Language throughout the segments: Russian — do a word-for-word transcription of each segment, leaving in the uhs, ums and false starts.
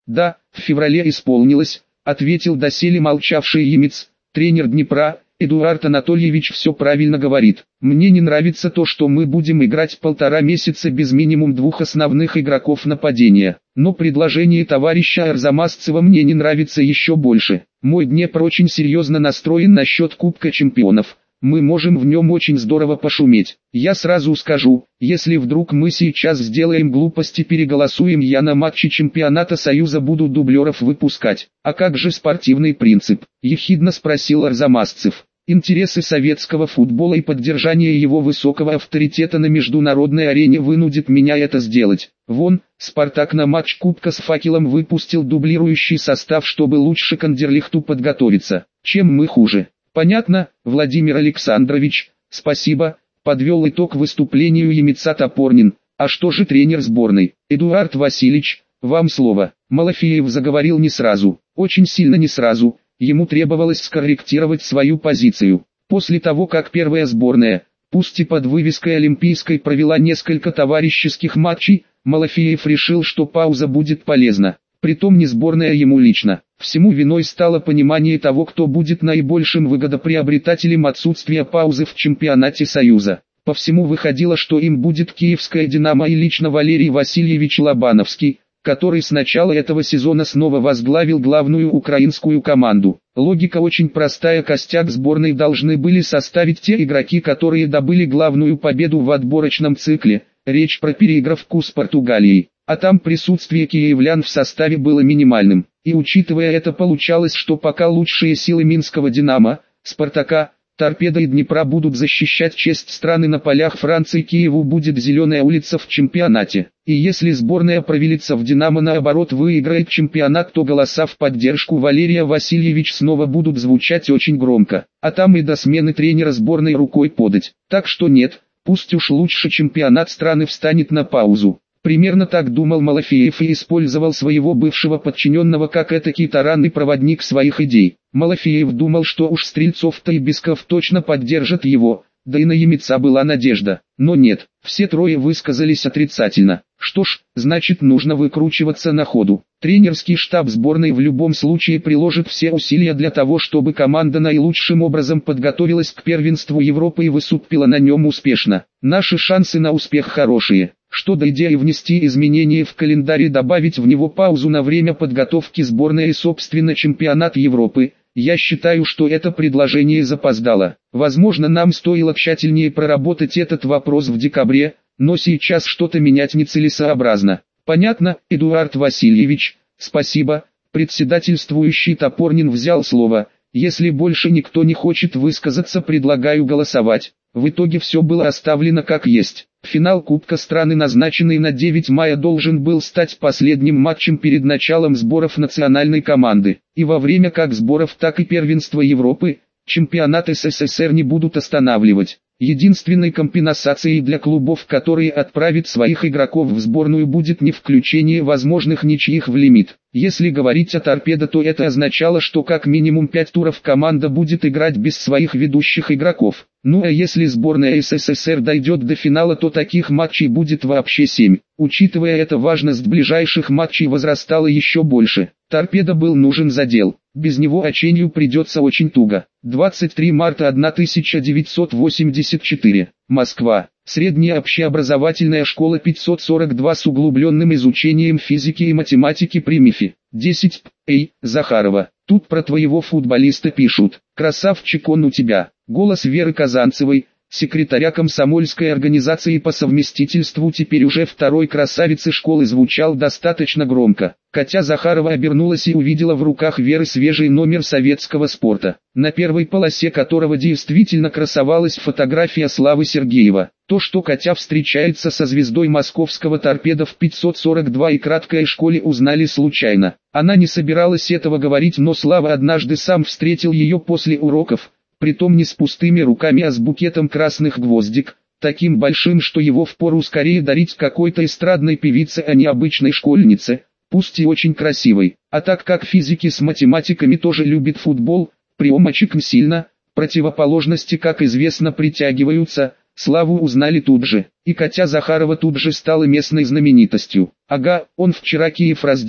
Да, в феврале исполнилось, ответил доселе молчавший Емец, тренер Днепра. Эдуард Анатольевич все правильно говорит. Мне не нравится то, что мы будем играть полтора месяца без минимум двух основных игроков нападения. Но предложение товарища Арзамасцева мне не нравится еще больше. Мой Днепр очень серьезно настроен насчет Кубка Чемпионов. Мы можем в нем очень здорово пошуметь. Я сразу скажу, если вдруг мы сейчас сделаем глупости, переголосуем, я на матче чемпионата Союза буду дублеров выпускать. А как же спортивный принцип? Ехидно спросил Арзамасцев. Интересы советского футбола и поддержание его высокого авторитета на международной арене вынудит меня это сделать. Вон, Спартак на матч Кубка с Факелом выпустил дублирующий состав, чтобы лучше к Андерлихту подготовиться. Чем мы хуже? Понятно, Владимир Александрович, спасибо, подвел итог выступлению Емеца Топорнин. А что же тренер сборной? Эдуард Васильевич, вам слово. Малафеев заговорил не сразу, очень сильно не сразу. Ему требовалось скорректировать свою позицию. После того, как первая сборная, пусть и под вывеской олимпийской, провела несколько товарищеских матчей, Малафеев решил, что пауза будет полезна. Притом не сборная ему лично. Всему виной стало понимание того, кто будет наибольшим выгодоприобретателем отсутствия паузы в чемпионате Союза. По всему выходило, что им будет киевская «Динамо» и лично Валерий Васильевич Лобановский, который с начала этого сезона снова возглавил главную украинскую команду. Логика очень простая: костяк сборной должны были составить те игроки, которые добыли главную победу в отборочном цикле, речь про переигровку с Португалией. А там присутствие киевлян в составе было минимальным. И учитывая это, получалось, что пока лучшие силы минского «Динамо», «Спартака», «Торпедо» и Днепра будут защищать честь страны на полях Франции, Киеву будет зеленая улица в чемпионате. И если сборная провалится в «Динамо», наоборот выиграет чемпионат, то голоса в поддержку Валерия Васильевича снова будут звучать очень громко. А там и до смены тренера сборной рукой подать. Так что нет, пусть уж лучше чемпионат страны встанет на паузу. Примерно так думал Малафеев и использовал своего бывшего подчиненного как этакий таранный проводник своих идей. Малафеев думал, что уж Стрельцов-то и Бесков точно поддержат его, да и на Емеца была надежда. Но нет, все трое высказались отрицательно. Что ж, значит, нужно выкручиваться на ходу. Тренерский штаб сборной в любом случае приложит все усилия для того, чтобы команда наилучшим образом подготовилась к первенству Европы и выступила на нем успешно. Наши шансы на успех хорошие. Что до идеи внести изменения в календарь и добавить в него паузу на время подготовки сборной и собственно чемпионат Европы, я считаю, что это предложение запоздало. Возможно, нам стоило тщательнее проработать этот вопрос в декабре, но сейчас что-то менять нецелесообразно. Понятно, Эдуард Васильевич, спасибо. Председательствующий Топорнин взял слово. Если больше никто не хочет высказаться, предлагаю голосовать. В итоге все было оставлено как есть. Финал Кубка страны, назначенный на девятое мая, должен был стать последним матчем перед началом сборов национальной команды. И во время как сборов, так и первенства Европы, чемпионат СССР не будут останавливать. Единственной компенсацией для клубов, которые отправят своих игроков в сборную, будет не включение возможных ничьих в лимит. Если говорить о «Торпедо», то это означало, что как минимум пять туров команда будет играть без своих ведущих игроков. Ну а если сборная СССР дойдет до финала, то таких матчей будет вообще семь. Учитывая это, важность ближайших матчей возрастала еще больше. «Торпедо» был нужен задел. Без него Оченью придется очень туго. двадцать третьего марта тысяча девятьсот восемьдесят четыре. Москва. Средняя общеобразовательная школа пятьсот сорок два с углубленным изучением физики и математики при МИФе. десять. Эй, Захарова, тут про твоего футболиста пишут. Красавчик он у тебя. Голос Веры Казанцевой, секретаря комсомольской организации по совместительству теперь уже второй красавицы школы, звучал достаточно громко. Катя Захарова обернулась и увидела в руках Веры свежий номер «Советского спорта», на первой полосе которого действительно красовалась фотография Славы Сергеева. То, что Катя встречается со звездой московского «Торпедо» в пятьсот сорок два и краткой школе, узнали случайно. Она не собиралась этого говорить, но Слава однажды сам встретил ее после уроков, притом не с пустыми руками, а с букетом красных гвоздик, таким большим, что его впору скорее дарить какой-то эстрадной певице, а не обычной школьнице, пусть и очень красивой. А так как физики с математиками тоже любят футбол, приемочек сильно, противоположности, как известно, притягиваются. Славу узнали тут же, и Катя Захарова тут же стала местной знаменитостью. Ага, он вчера Киев разделал,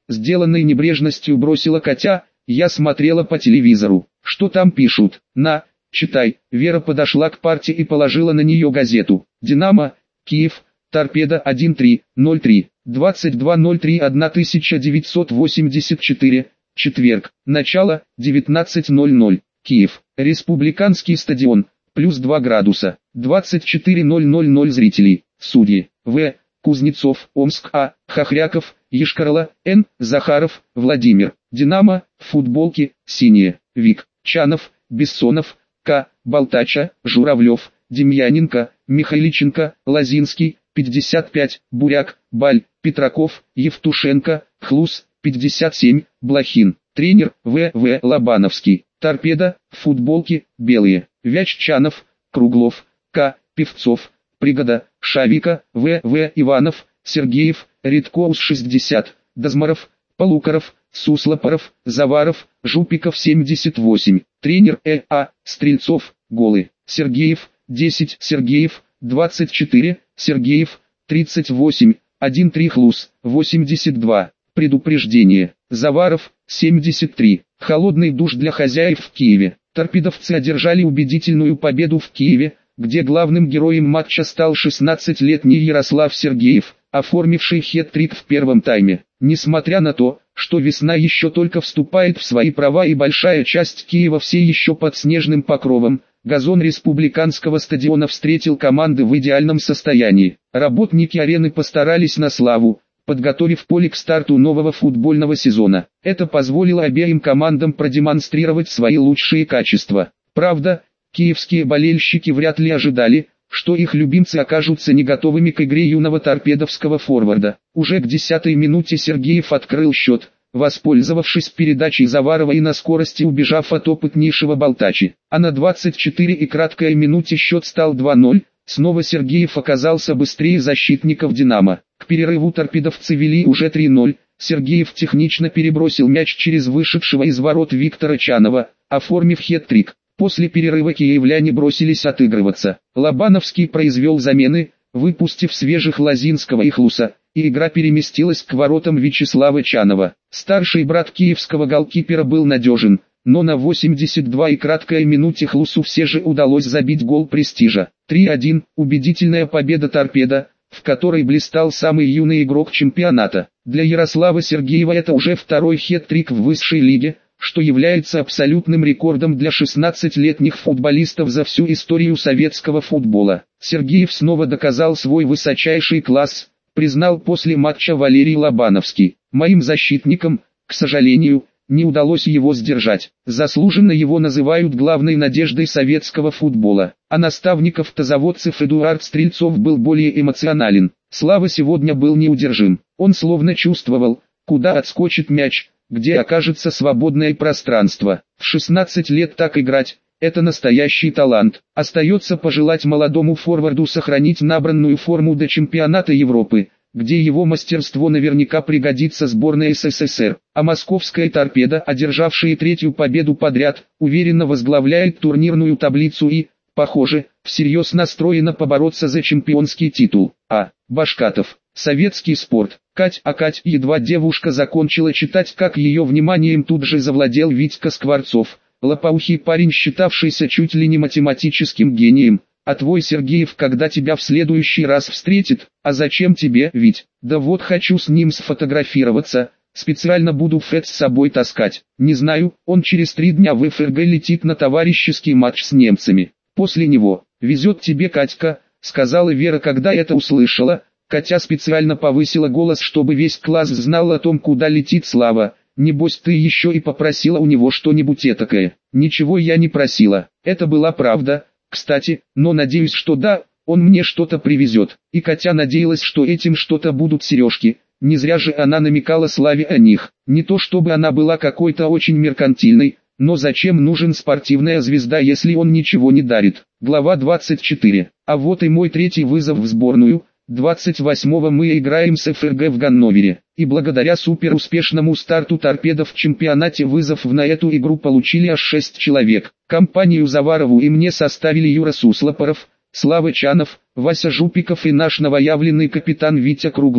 сделанной небрежностью бросила Катя, я смотрела по телевизору. Что там пишут? На, читай. Вера подошла к парте и положила на нее газету. Динамо, Киев, Торпедо один три ноль три, двадцать два ноль три тысяча девятьсот восемьдесят четыре, четверг, начало, девятнадцать ноль ноль, Киев, Республиканский стадион, плюс два градуса, двадцать четыре ноль ноль ноль зрителей, судьи, В. Кузнецов, Омск, А. Хохряков, Ешкарла, Н. Захаров, Владимир, Динамо, футболки, синие, Вик, Чанов, Бессонов, К. Болтача, Журавлев, Демьяненко, Михайличенко, Лозинский, пятьдесят пять, Буряк, Баль, Петраков, Евтушенко, Хлус, пятьдесят семь, Блохин, тренер, В. В. Лобановский, Торпедо, футболки, белые, Вяччанов, Круглов, К. Певцов, Пригода, Шавика, В. В. Иванов, Сергеев, Редкоус шестьдесят, Дозмаров, Полукаров, Суслопоров, Заваров, Жупиков семьдесят восемь, тренер Э. А. Стрельцов, голы, Сергеев, десять, Сергеев, двадцать четыре, Сергеев, тридцать восемь, один три Хлус, восемьдесят два, предупреждение, Заваров, семьдесят три, холодный душ для хозяев в Киеве. Торпедовцы одержали убедительную победу в Киеве, где главным героем матча стал шестнадцатилетний Ярослав Сергеев, оформивший хет-трик в первом тайме. Несмотря на то, что весна еще только вступает в свои права и большая часть Киева все еще под снежным покровом, газон республиканского стадиона встретил команды в идеальном состоянии. Работники арены постарались на славу, подготовив поле к старту нового футбольного сезона. Это позволило обеим командам продемонстрировать свои лучшие качества. Правда, киевские болельщики вряд ли ожидали, что их любимцы окажутся не готовыми к игре юного торпедовского форварда. Уже к десятой минуте Сергеев открыл счет, воспользовавшись передачей Заварова и на скорости убежав от опытнейшего Болтачи. А на двадцать четвёртой и краткой минуте счет стал два ноль, снова Сергеев оказался быстрее защитников «Динамо». К перерыву торпедовцы вели уже три ноль, Сергеев технично перебросил мяч через вышедшего из ворот Виктора Чанова, оформив хет-трик. После перерыва киевляне бросились отыгрываться. Лобановский произвел замены, выпустив свежих Лозинского и Хлуса, и игра переместилась к воротам Вячеслава Чанова. Старший брат киевского голкипера был надежен, но на восемьдесят второй и краткой минуте Хлусу все же удалось забить гол престижа. три один, убедительная победа «Торпедо», в которой блистал самый юный игрок чемпионата. Для Ярослава Сергеева это уже второй хет-трик в высшей лиге, что является абсолютным рекордом для шестнадцатилетних футболистов за всю историю советского футбола. Сергеев снова доказал свой высочайший класс, признал после матча Валерий Лобановский. Моим защитникам, к сожалению, не удалось его сдержать. Заслуженно его называют главной надеждой советского футбола. А наставник автозаводцев Эдуард Стрельцов был более эмоционален. Слава сегодня был неудержим. Он словно чувствовал, куда отскочит мяч, где окажется свободное пространство. В шестнадцать лет так играть – это настоящий талант. Остается пожелать молодому форварду сохранить набранную форму до чемпионата Европы, где его мастерство наверняка пригодится сборной СССР. А московская «Торпедо», одержавшая третью победу подряд, уверенно возглавляет турнирную таблицу и, похоже, всерьез настроена побороться за чемпионский титул. А. Башкатов. Советский спорт. Кать, а Кать, едва девушка закончила читать, как ее вниманием тут же завладел Витька Скворцов, лопоухий парень, считавшийся чуть ли не математическим гением. А твой Сергеев когда тебя в следующий раз встретит? А зачем тебе, Вить? Да вот хочу с ним сфотографироваться, специально буду фэт с собой таскать. Не знаю, он через три дня в ФРГ летит на товарищеский матч с немцами. После него, везет тебе Катька, сказала Вера, когда это услышала. Катя специально повысила голос, чтобы весь класс знал о том, куда летит Слава. Небось ты еще и попросила у него что-нибудь этакое. Ничего я не просила, это была правда, кстати, но надеюсь, что да, он мне что-то привезет. И Катя надеялась, что этим что-то будут сережки. Не зря же она намекала Славе о них. Не то чтобы она была какой-то очень меркантильной, но зачем нужен спортивная звезда, если он ничего не дарит? Глава двадцать четыре. А вот и мой третий вызов в сборную. двадцать восьмого мы играем с ФРГ в Ганновере, и благодаря суперуспешному старту торпедов в чемпионате вызов на эту игру получили аж шесть человек. Компанию Заварову и мне составили Юра Суслопоров, Слава Чанов, Вася Жупиков и наш новоявленный капитан Витя Круглов.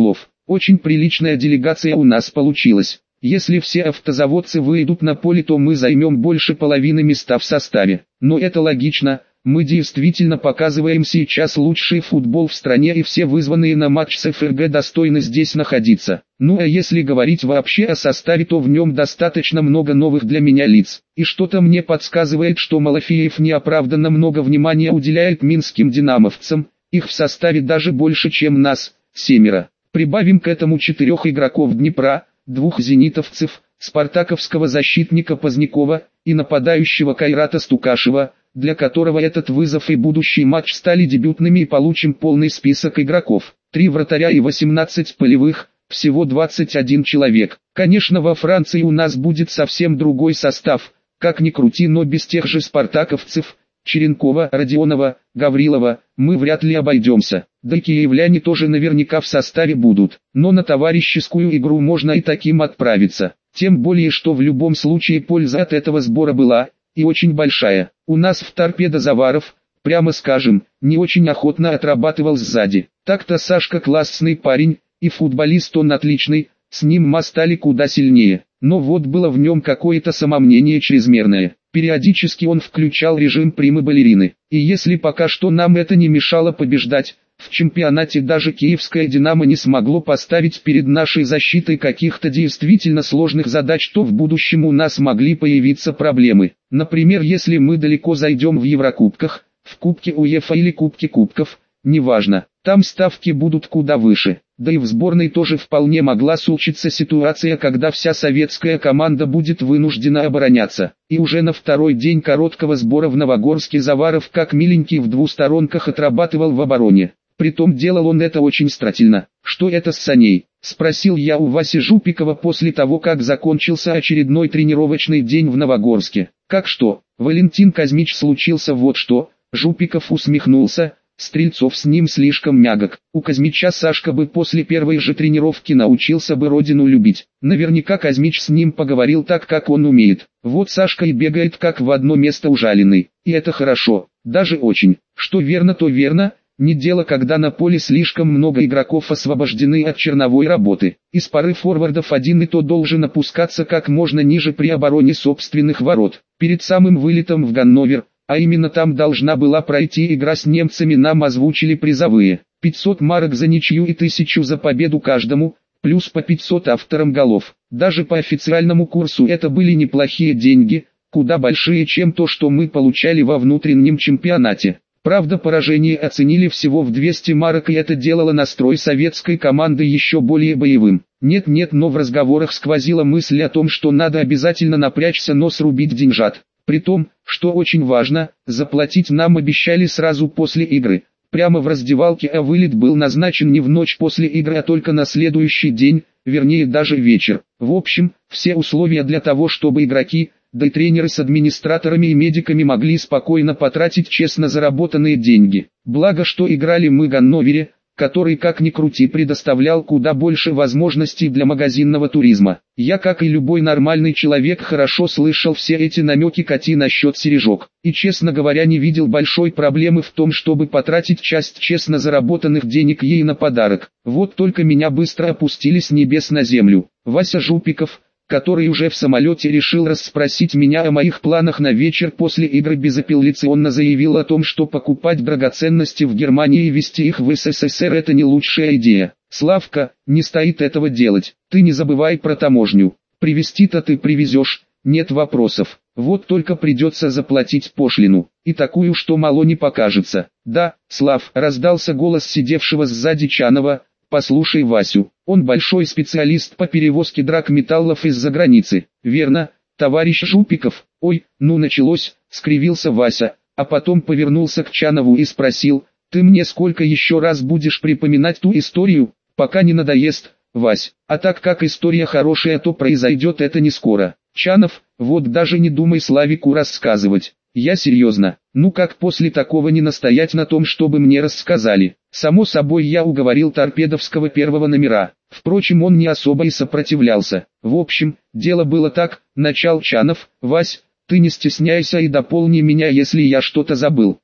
Очень приличная делегация у нас получилась. Если все автозаводцы выйдут на поле, то мы займем больше половины места в составе. Но это логично, мы действительно показываем сейчас лучший футбол в стране, и все вызванные на матч с эф эр гэ достойны здесь находиться. Ну а если говорить вообще о составе, то в нем достаточно много новых для меня лиц. И что-то мне подсказывает, что Малафеев неоправданно много внимания уделяет минским динамовцам, их в составе даже больше, чем нас, семеро. Прибавим к этому четырех игроков Днепра, двух зенитовцев, спартаковского защитника Позднякова и нападающего Кайрата Стукашева, для которого этот вызов и будущий матч стали дебютными, и получим полный список игроков. Три вратаря и восемнадцать полевых, всего двадцать один человек. Конечно, во Франции у нас будет совсем другой состав, как ни крути, но без тех же спартаковцев, Черенкова, Родионова, Гаврилова, мы вряд ли обойдемся. Да и киевляне тоже наверняка в составе будут. Но на товарищескую игру можно и таким отправиться. Тем более, что в любом случае польза от этого сбора была, и очень большая. У нас в торпедо Заваров, прямо скажем, не очень охотно отрабатывал сзади. Так-то Сашка классный парень, и футболист он отличный, с ним мы стали куда сильнее. Но вот было в нем какое-то самомнение чрезмерное. Периодически он включал режим примы-балерины. И если пока что нам это не мешало побеждать, в чемпионате даже киевское «Динамо» не смогло поставить перед нашей защитой каких-то действительно сложных задач, то в будущем у нас могли появиться проблемы. Например, если мы далеко зайдем в Еврокубках, в Кубке УЕФА или Кубке Кубков, неважно, там ставки будут куда выше. Да и в сборной тоже вполне могла случиться ситуация, когда вся советская команда будет вынуждена обороняться. И уже на второй день короткого сбора в Новогорске Заваров как миленький в двусторонках отрабатывал в обороне. Притом делал он это очень старательно. «Что это с Саней?» — спросил я у Васи Жупикова после того, как закончился очередной тренировочный день в Новогорске. «Как что, Валентин Казмич, случился вот что?» Жупиков усмехнулся. Стрельцов с ним слишком мягок. У Казмича Сашка бы после первой же тренировки научился бы родину любить. Наверняка Казмич с ним поговорил так, как он умеет. Вот Сашка и бегает как в одно место ужаленный. И это хорошо, даже очень. Что верно, то верно. Не дело, когда на поле слишком много игроков освобождены от черновой работы. Из пары форвардов один и то должен опускаться как можно ниже при обороне собственных ворот. Перед самым вылетом в Ганновер, а именно там должна была пройти игра с немцами, нам озвучили призовые. пятьсот марок за ничью и тысячу за победу каждому, плюс по пятьсот авторам голов. Даже по официальному курсу это были неплохие деньги, куда большие, чем то, что мы получали во внутреннем чемпионате. Правда, поражение оценили всего в двести марок, и это делало настрой советской команды еще более боевым. Нет-нет, но в разговорах сквозила мысль о том, что надо обязательно напрячься, но срубить деньжат. При том, что очень важно, заплатить нам обещали сразу после игры, прямо в раздевалке, а вылет был назначен не в ночь после игры, а только на следующий день, вернее даже вечер. В общем, все условия для того, чтобы игроки, да и тренеры с администраторами и медиками могли спокойно потратить честно заработанные деньги. Благо, что играли мы в Ганновере, который, как ни крути, предоставлял куда больше возможностей для магазинного туризма. Я, как и любой нормальный человек, хорошо слышал все эти намеки Кати насчет сережок, и, честно говоря, не видел большой проблемы в том, чтобы потратить часть честно заработанных денег ей на подарок. Вот только меня быстро опустили с небес на землю. Вася Жупиков, который уже в самолете решил расспросить меня о моих планах на вечер после игры, безапелляционно заявил о том, что покупать драгоценности в Германии и везти их в эс эс эс эр – это не лучшая идея. Славка, не стоит этого делать, ты не забывай про таможню, привезти-то ты привезешь, нет вопросов, вот только придется заплатить пошлину, и такую, что мало не покажется. Да, Слав, раздался голос сидевшего сзади Чанова. Послушай Васю, он большой специалист по перевозке драгметаллов из-за границы. Верно, товарищ Жупиков? Ой, ну началось, скривился Вася, а потом повернулся к Чанову и спросил: ты мне сколько еще раз будешь припоминать ту историю, пока не надоест, Вась? А так как история хорошая, то произойдет это не скоро. Чанов, вот даже не думай Славику рассказывать. Я серьезно, ну как после такого не настоять на том, чтобы мне рассказали? Само собой, я уговорил торпедовского первого номера, впрочем, он не особо и сопротивлялся. В общем, дело было так, начал Чанов: Вась, ты не стесняйся и дополни меня, если я что-то забыл.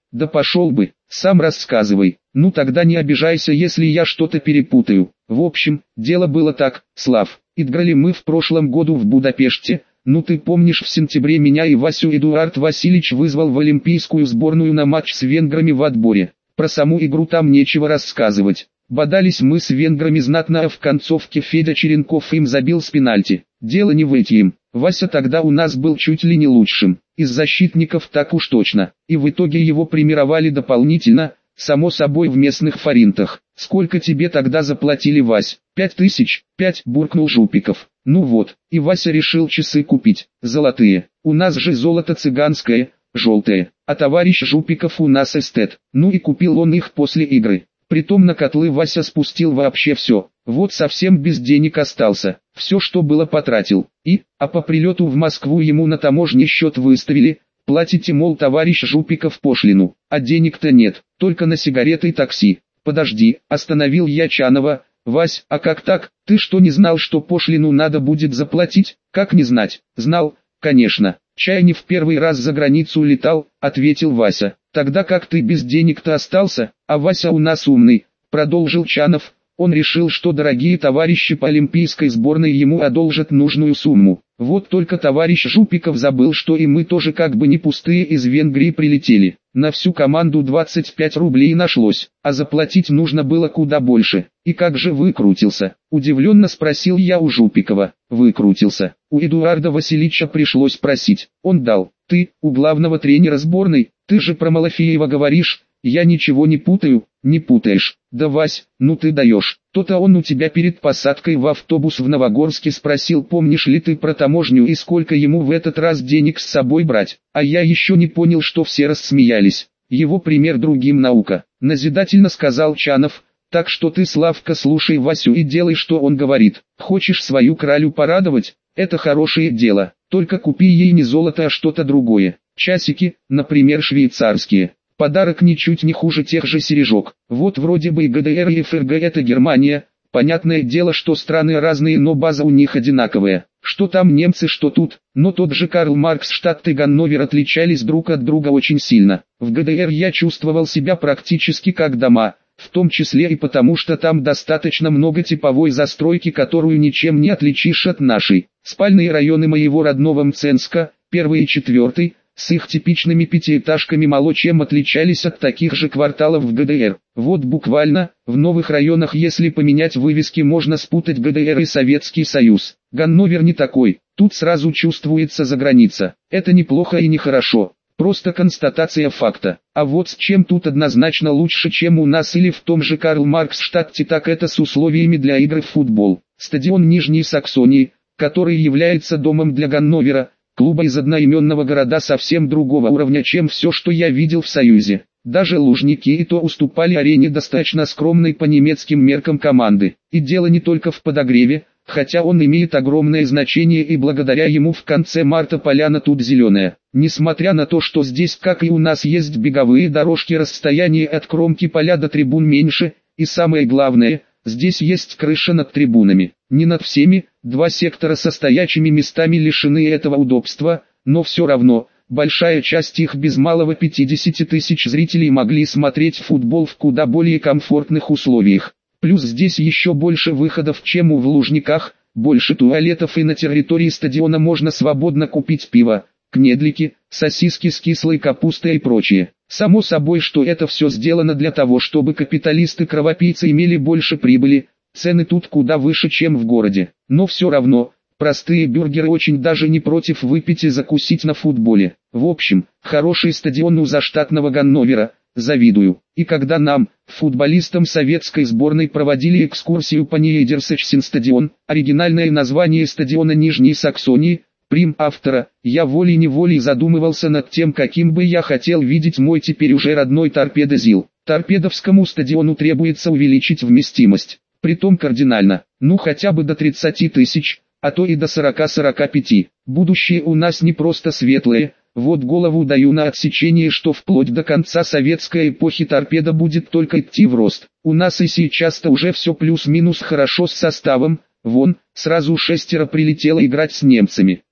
Да пошел бы, сам рассказывай. Ну тогда не обижайся, если я что-то перепутаю. В общем, дело было так, Слав. Играли мы в прошлом году в Будапеште. Ну ты помнишь, в сентябре меня и Васю Эдуард Васильевич вызвал в олимпийскую сборную на матч с венграми в отборе. Про саму игру там нечего рассказывать. Бодались мы с венграми знатно, а в концовке Федя Черенков им забил с пенальти. Дело не в этом. Вася тогда у нас был чуть ли не лучшим. Из защитников так уж точно. И в итоге его премировали дополнительно, само собой в местных форинтах. Сколько тебе тогда заплатили, Вась? Пять тысяч? Пять, буркнул Жупиков. Ну вот, и Вася решил часы купить. Золотые. У нас же золото цыганское, желтое. А товарищ Жупиков у нас эстет. Ну и купил он их после игры. Притом на котлы Вася спустил вообще все. Вот совсем без денег остался. Все, что было, потратил. И, а по прилету в Москву ему на таможне счет выставили. Платите, мол, товарищ Жупиков, пошлину. А денег-то нет, только на сигареты и такси. Подожди, остановил я Чанова. Вась, а как так? Ты что, не знал, что пошлину надо будет заплатить? Как не знать? Знал, конечно. Чай не в первый раз за границу летал, ответил Вася. Тогда как ты без денег-то остался? А Вася у нас умный, продолжил Чанов. Он решил, что дорогие товарищи по олимпийской сборной ему одолжат нужную сумму. Вот только товарищ Жупиков забыл, что и мы тоже как бы не пустые из Венгрии прилетели. На всю команду двадцать пять рублей нашлось, а заплатить нужно было куда больше. И как же выкрутился? Удивленно спросил я у Жупикова. Выкрутился. У Эдуарда Васильевича пришлось просить. Он дал. Ты, у главного тренера сборной, ты же про Малафеева говоришь. Я ничего не путаю, не путаешь. Да, Вась, ну ты даешь. То-то он у тебя перед посадкой в автобус в Новогорске спросил, помнишь ли ты про таможню и сколько ему в этот раз денег с собой брать. А я еще не понял, что все рассмеялись. Его пример другим наука. Назидательно сказал Чанов. Так что ты, Славка, слушай Васю и делай, что он говорит. Хочешь свою кралю порадовать? Это хорошее дело. Только купи ей не золото, а что-то другое. Часики, например, швейцарские. Подарок ничуть не хуже тех же сережок. Вот вроде бы и ГДР и ФРГ это Германия. Понятное дело, что страны разные, но база у них одинаковая. Что там немцы, что тут. Но тот же Карл Маркс, Штадт и Ганновер отличались друг от друга очень сильно. В ГДР я чувствовал себя практически как дома. В том числе и потому, что там достаточно много типовой застройки, которую ничем не отличишь от нашей. Спальные районы моего родного Мценска, первый и четвертый, с их типичными пятиэтажками мало чем отличались от таких же кварталов в ГДР. Вот буквально, в новых районах если поменять вывески можно спутать ГДР и Советский Союз. Ганновер не такой, тут сразу чувствуется заграница. Это неплохо и не хорошо, просто констатация факта. А вот с чем тут однозначно лучше, чем у нас или в том же Карл Маркс Штадте, так это с условиями для игры в футбол. Стадион Нижней Саксонии, который является домом для Ганновера, клуба из одноименного города, совсем другого уровня, чем все, что я видел в Союзе. Даже Лужники и то уступали арене достаточно скромной по немецким меркам команды. И дело не только в подогреве, хотя он имеет огромное значение и благодаря ему в конце марта поляна тут зеленая. Несмотря на то, что здесь, как и у нас, есть беговые дорожки, расстояние от кромки поля до трибун меньше, и самое главное, здесь есть крыша над трибунами. Не над всеми, два сектора со стоячими местами лишены этого удобства, но все равно, большая часть их без малого пятидесяти тысяч зрителей могли смотреть футбол в куда более комфортных условиях. Плюс здесь еще больше выходов, чем у в Лужниках, больше туалетов, и на территории стадиона можно свободно купить пиво, кнедлики, сосиски с кислой капустой и прочее. Само собой, что это все сделано для того, чтобы капиталисты-кровопийцы имели больше прибыли. Цены тут куда выше, чем в городе. Но все равно, простые бюргеры очень даже не против выпить и закусить на футболе. В общем, хороший стадион у заштатного Ганновера, завидую. И когда нам, футболистам советской сборной, проводили экскурсию по Нейдерсачсен стадион, оригинальное название стадиона Нижней Саксонии, прим автора, я волей-неволей задумывался над тем, каким бы я хотел видеть мой теперь уже родной Торпедо ЗИЛ. Торпедовскому стадиону требуется увеличить вместимость. Притом кардинально, ну хотя бы до тридцати тысяч, а то и до сорока-сорока пяти. Будущее у нас не просто светлое, вот голову даю на отсечение, что вплоть до конца советской эпохи Торпедо будет только идти в рост. У нас и сейчас-то уже все плюс-минус хорошо с составом, вон, сразу шестеро прилетело играть с немцами.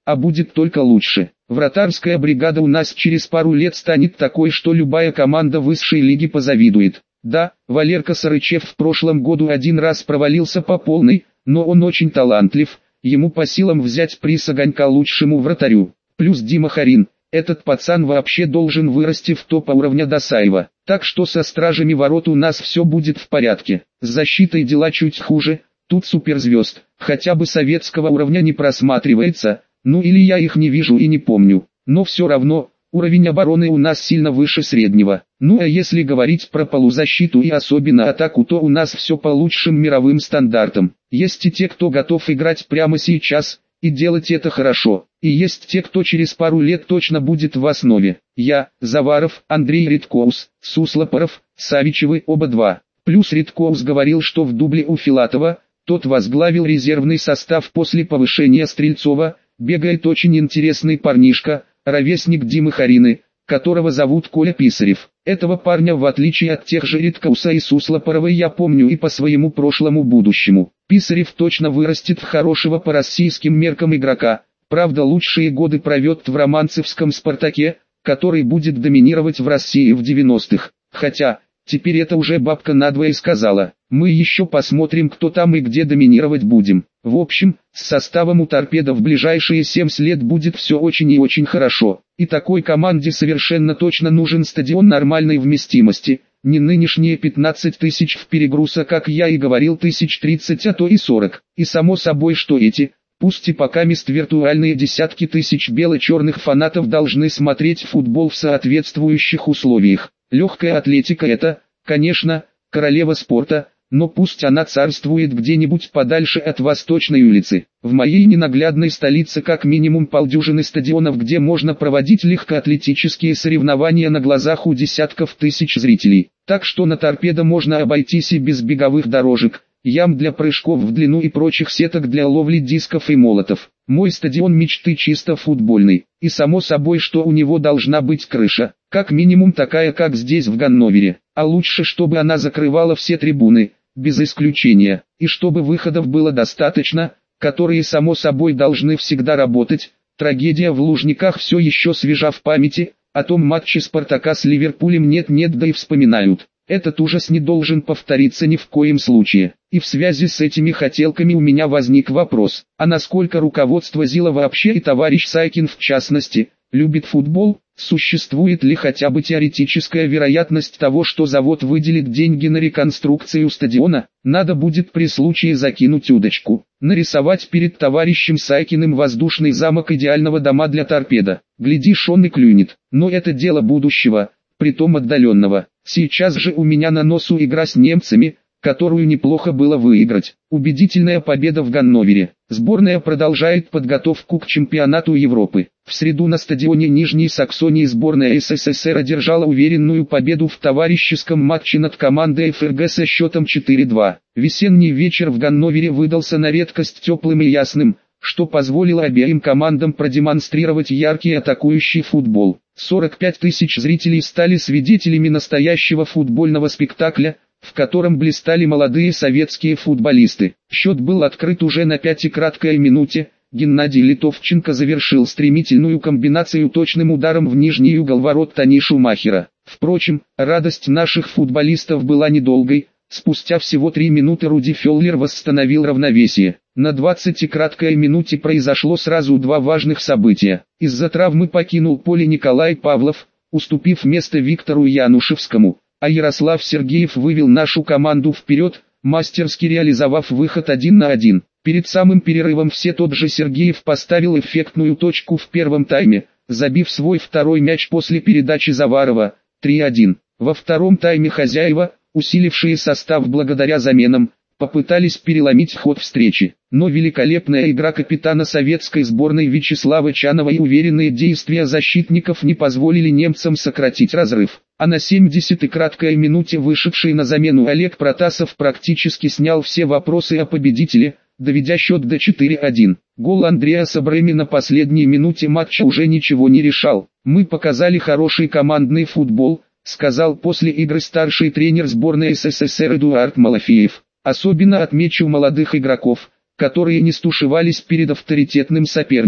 а будет только лучше. Вратарская бригада у нас через пару лет станет такой, что любая команда высшей лиги позавидует. Да, Валерка Сарычев в прошлом году один раз провалился по полной, но он очень талантлив, ему по силам взять приз огонька лучшему вратарю. Плюс Дима Харин, этот пацан вообще должен вырасти в топ уровня Досаева. Так что со стражами ворот у нас все будет в порядке. С защитой дела чуть хуже, тут суперзвезд, хотя бы советского уровня не просматривается, ну или я их не вижу и не помню. Но все равно, уровень обороны у нас сильно выше среднего. Ну а если говорить про полузащиту и особенно атаку, то у нас все по лучшим мировым стандартам. Есть и те, кто готов играть прямо сейчас, и делать это хорошо. И есть те, кто через пару лет точно будет в основе. Я, Заваров, Андрей Редкоус, Суслопоров, Савичевы оба два. Плюс Редкоус говорил, что в дубле у Филатова, тот возглавил резервный состав после повышения Стрельцова, бегает очень интересный парнишка, ровесник Димы Харины, которого зовут Коля Писарев. Этого парня, в отличие от тех же Редкоуса и Суслопорова, я помню и по своему прошлому будущему. Писарев точно вырастет в хорошего по российским меркам игрока. Правда, лучшие годы проведет в романцевском «Спартаке», который будет доминировать в России в девяностых. Хотя, теперь это уже бабка надвое сказала. Мы еще посмотрим, кто там и где доминировать будем. В общем, с составом у «Торпедо» в ближайшие семь лет будет все очень и очень хорошо. И такой команде совершенно точно нужен стадион нормальной вместимости. Не нынешние пятнадцать тысяч в перегруза, как я и говорил, тысяч тридцать, а то и сорок. И само собой, что эти, пусть и пока мест виртуальные десятки тысяч бело-черных фанатов должны смотреть футбол в соответствующих условиях. Легкая атлетика — это, конечно, королева спорта, но пусть она царствует где-нибудь подальше от Восточной улицы. В моей ненаглядной столице как минимум полдюжины стадионов, где можно проводить легкоатлетические соревнования на глазах у десятков тысяч зрителей. Так что на «Торпедо» можно обойтись и без беговых дорожек, ям для прыжков в длину и прочих сеток для ловли дисков и молотов. Мой стадион мечты чисто футбольный, и само собой, что у него должна быть крыша, как минимум такая, как здесь в Ганновере, а лучше, чтобы она закрывала все трибуны, без исключения, и чтобы выходов было достаточно, которые само собой должны всегда работать. Трагедия в Лужниках все еще свежа в памяти, о том матче Спартака с Ливерпулем нет-нет, да и вспоминают. Этот ужас не должен повториться ни в коем случае. И в связи с этими хотелками у меня возник вопрос, а насколько руководство ЗИЛа вообще и товарищ Сайкин в частности, любит футбол? Существует ли хотя бы теоретическая вероятность того, что завод выделит деньги на реконструкцию стадиона? Надо будет при случае закинуть удочку, нарисовать перед товарищем Сайкиным воздушный замок идеального дома для «Торпедо». Глядишь, он и клюнет. Но это дело будущего, притом отдаленного. Сейчас же у меня на носу игра с немцами, которую неплохо было выиграть. Убедительная победа в Ганновере. Сборная продолжает подготовку к чемпионату Европы. В среду на стадионе Нижней Саксонии сборная СССР одержала уверенную победу в товарищеском матче над командой ФРГ со счетом четыре-два. Весенний вечер в Ганновере выдался на редкость теплым и ясным, что позволило обеим командам продемонстрировать яркий атакующий футбол. сорок пять тысяч зрителей стали свидетелями настоящего футбольного спектакля, в котором блистали молодые советские футболисты. Счет был открыт уже на пятой краткой минуте. Геннадий Литовченко завершил стремительную комбинацию точным ударом в нижний угол ворот Тони Шумахера. Впрочем, радость наших футболистов была недолгой. Спустя всего три минуты Руди Феллер восстановил равновесие. На двадцатой краткой минуте произошло сразу два важных события. Из-за травмы покинул поле Николай Павлов, уступив место Виктору Янушевскому, а Ярослав Сергеев вывел нашу команду вперед, мастерски реализовав выход один на один. Перед самым перерывом все тот же Сергеев поставил эффектную точку в первом тайме, забив свой второй мяч после передачи Заварова, три-один. Во втором тайме хозяева, усилившие состав благодаря заменам, попытались переломить ход встречи, но великолепная игра капитана советской сборной Вячеслава Чанова и уверенные действия защитников не позволили немцам сократить разрыв. А на семидесятой краткой минуте вышедший на замену Олег Протасов практически снял все вопросы о победителе, доведя счет до четыре-один. Гол Андреаса Брейми на последней минуте матча уже ничего не решал. «Мы показали хороший командный футбол», — сказал после игры старший тренер сборной СССР Эдуард Малафеев. «Особенно отмечу молодых игроков, которые не стушевались перед авторитетным соперником.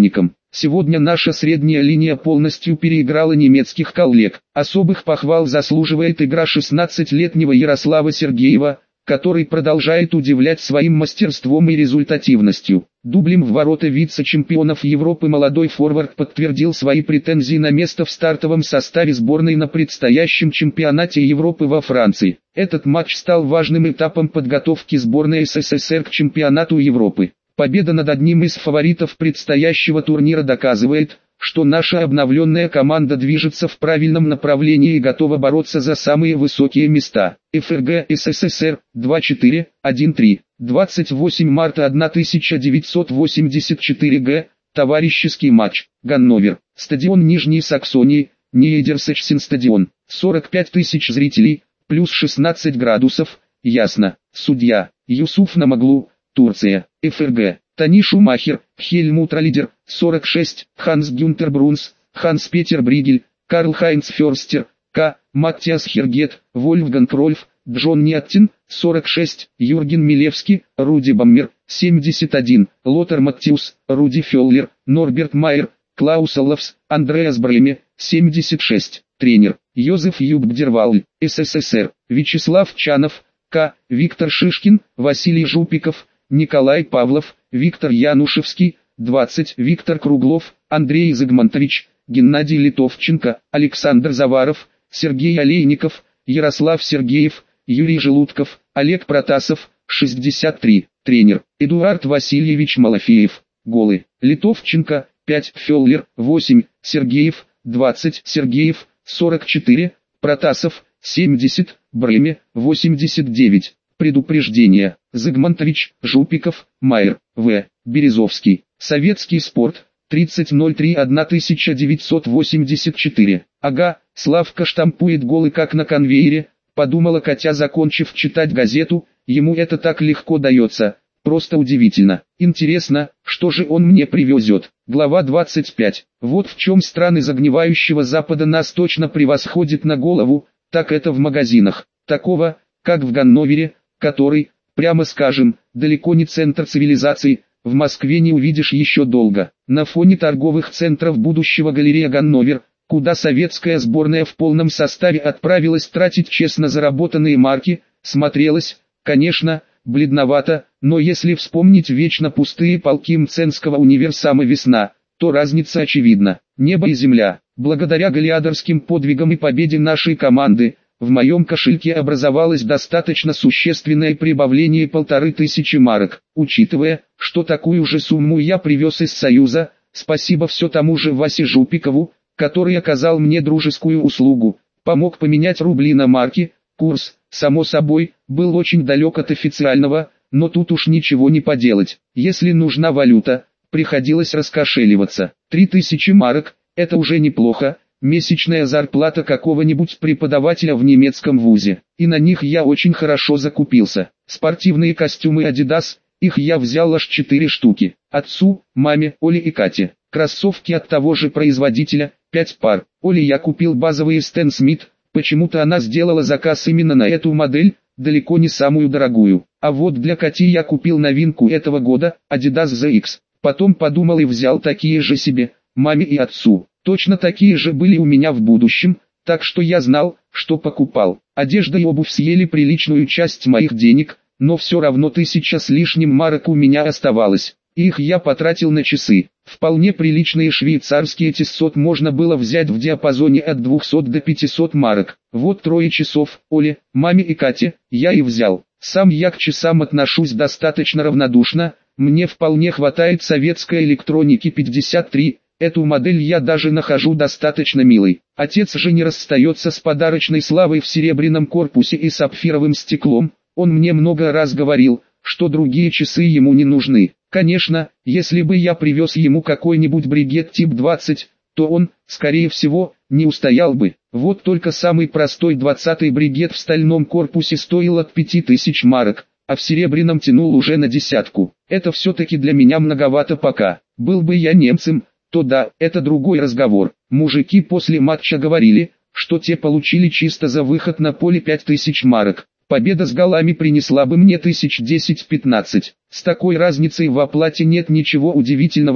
Сегодня наша средняя линия полностью переиграла немецких коллег. Особых похвал заслуживает игра шестнадцатилетнего Ярослава Сергеева, который продолжает удивлять своим мастерством и результативностью. Дублем в ворота вице-чемпионов Европы молодой форвард подтвердил свои претензии на место в стартовом составе сборной на предстоящем чемпионате Европы во Франции. Этот матч стал важным этапом подготовки сборной СССР к чемпионату Европы. Победа над одним из фаворитов предстоящего турнира доказывает, что наша обновленная команда движется в правильном направлении и готова бороться за самые высокие места. ФРГ СССР два четыре один три. двадцать восьмого марта тысяча девятьсот восемьдесят четвёртого года. Товарищеский матч. Ганновер. Стадион Нижней Саксонии. Ниедерсачсен стадион. сорок пять тысяч зрителей. Плюс шестнадцать градусов. Ясно. Судья. Юсуф Намаглу. Турция. ФРГ. Тони Шумахер, Хельмут Ралидер, сорок шесть, Ханс Гюнтер Брунс, Ханс Петер Бригель, Карл Хайнц Ферстер, К. Маттиас Хергет, Вольфганг Рольф, Джон Ниаттин, сорок шесть, Юрген Милевский, Руди Баммер, семьдесят один, Лотар Маттиус, Руди Феллер, Норберт Майер, Клаус Алловс, Андреас Бреме, семьдесят шесть, тренер, Йозеф Юбгдерваль, СССР, Вячеслав Чанов, К. Виктор Шишкин, Василий Жупиков, Николай Павлов, Виктор Янушевский, двадцать, Виктор Круглов, Андрей Зигмантович, Геннадий Литовченко, Александр Заваров, Сергей Олейников, Ярослав Сергеев, Юрий Желудков, Олег Протасов, шестьдесят три, тренер, Эдуард Васильевич Малафеев, голы, Литовченко, пять, Феллер, восемь, Сергеев, двадцать, Сергеев, сорок четыре, Протасов, семьдесят, Бреме, восемьдесят девять. Предупреждение. Зигмантович, Жупиков, Майер, В. Березовский. Советский спорт. тридцать ноль три тысяча девятьсот восемьдесят четыре. Ага, Славка штампует голы как на конвейере, подумала Катя, закончив читать газету, ему это так легко дается, просто удивительно. Интересно, что же он мне привезет. Глава двадцать пять. Вот в чем страны загнивающего Запада нас точно превосходит на голову, так это в магазинах. Такого, как в Ганновере, который, прямо скажем, далеко не центр цивилизации, в Москве не увидишь еще долго. На фоне торговых центров будущего галерея Ганновер, куда советская сборная в полном составе отправилась тратить честно заработанные марки, смотрелась, конечно, бледновато, но если вспомнить вечно пустые полки Мценского универсама «Весна», то разница очевидна. Небо и земля. Благодаря голиадарским подвигам и победе нашей команды, в моем кошельке образовалось достаточно существенное прибавление полторы тысячи марок. Учитывая, что такую же сумму я привез из Союза, спасибо все тому же Васе Жупикову, который оказал мне дружескую услугу, помог поменять рубли на марки. Курс, само собой, был очень далек от официального, но тут уж ничего не поделать. Если нужна валюта, приходилось раскошеливаться. Три тысячи марок, это уже неплохо. Месячная зарплата какого-нибудь преподавателя в немецком вузе. И на них я очень хорошо закупился. Спортивные костюмы Adidas, их я взял аж четыре штуки. Отцу, маме, Оле и Кате. Кроссовки от того же производителя, пять пар. Оле я купил базовые Stan Smith, почему-то она сделала заказ именно на эту модель, далеко не самую дорогую. А вот для Кати я купил новинку этого года, Adidas зет икс. Потом подумал и взял такие же себе, маме и отцу. Точно такие же были у меня в будущем, так что я знал, что покупал. Одежда и обувь съели приличную часть моих денег, но все равно тысяча с лишним марок у меня оставалось. Их я потратил на часы. Вполне приличные швейцарские Тиссот можно было взять в диапазоне от двухсот до пятисот марок. Вот трое часов, Оле, маме и Кате, я и взял. Сам я к часам отношусь достаточно равнодушно, мне вполне хватает советской электроники пятьдесят три. Эту модель я даже нахожу достаточно милой. Отец же не расстается с подарочной славой в серебряном корпусе и сапфировым стеклом. Он мне много раз говорил, что другие часы ему не нужны. Конечно, если бы я привез ему какой-нибудь бригет тип двадцать, то он, скорее всего, не устоял бы. Вот только самый простой двадцатый бригет в стальном корпусе стоил от пяти тысяч марок, а в серебряном тянул уже на десятку. Это все-таки для меня многовато пока. Был бы я немцем, то да, это другой разговор. Мужики после матча говорили, что те получили чисто за выход на поле пять тысяч марок. Победа с голами принесла бы мне тысяч десять-пятнадцать. С такой разницей в оплате нет ничего удивительного,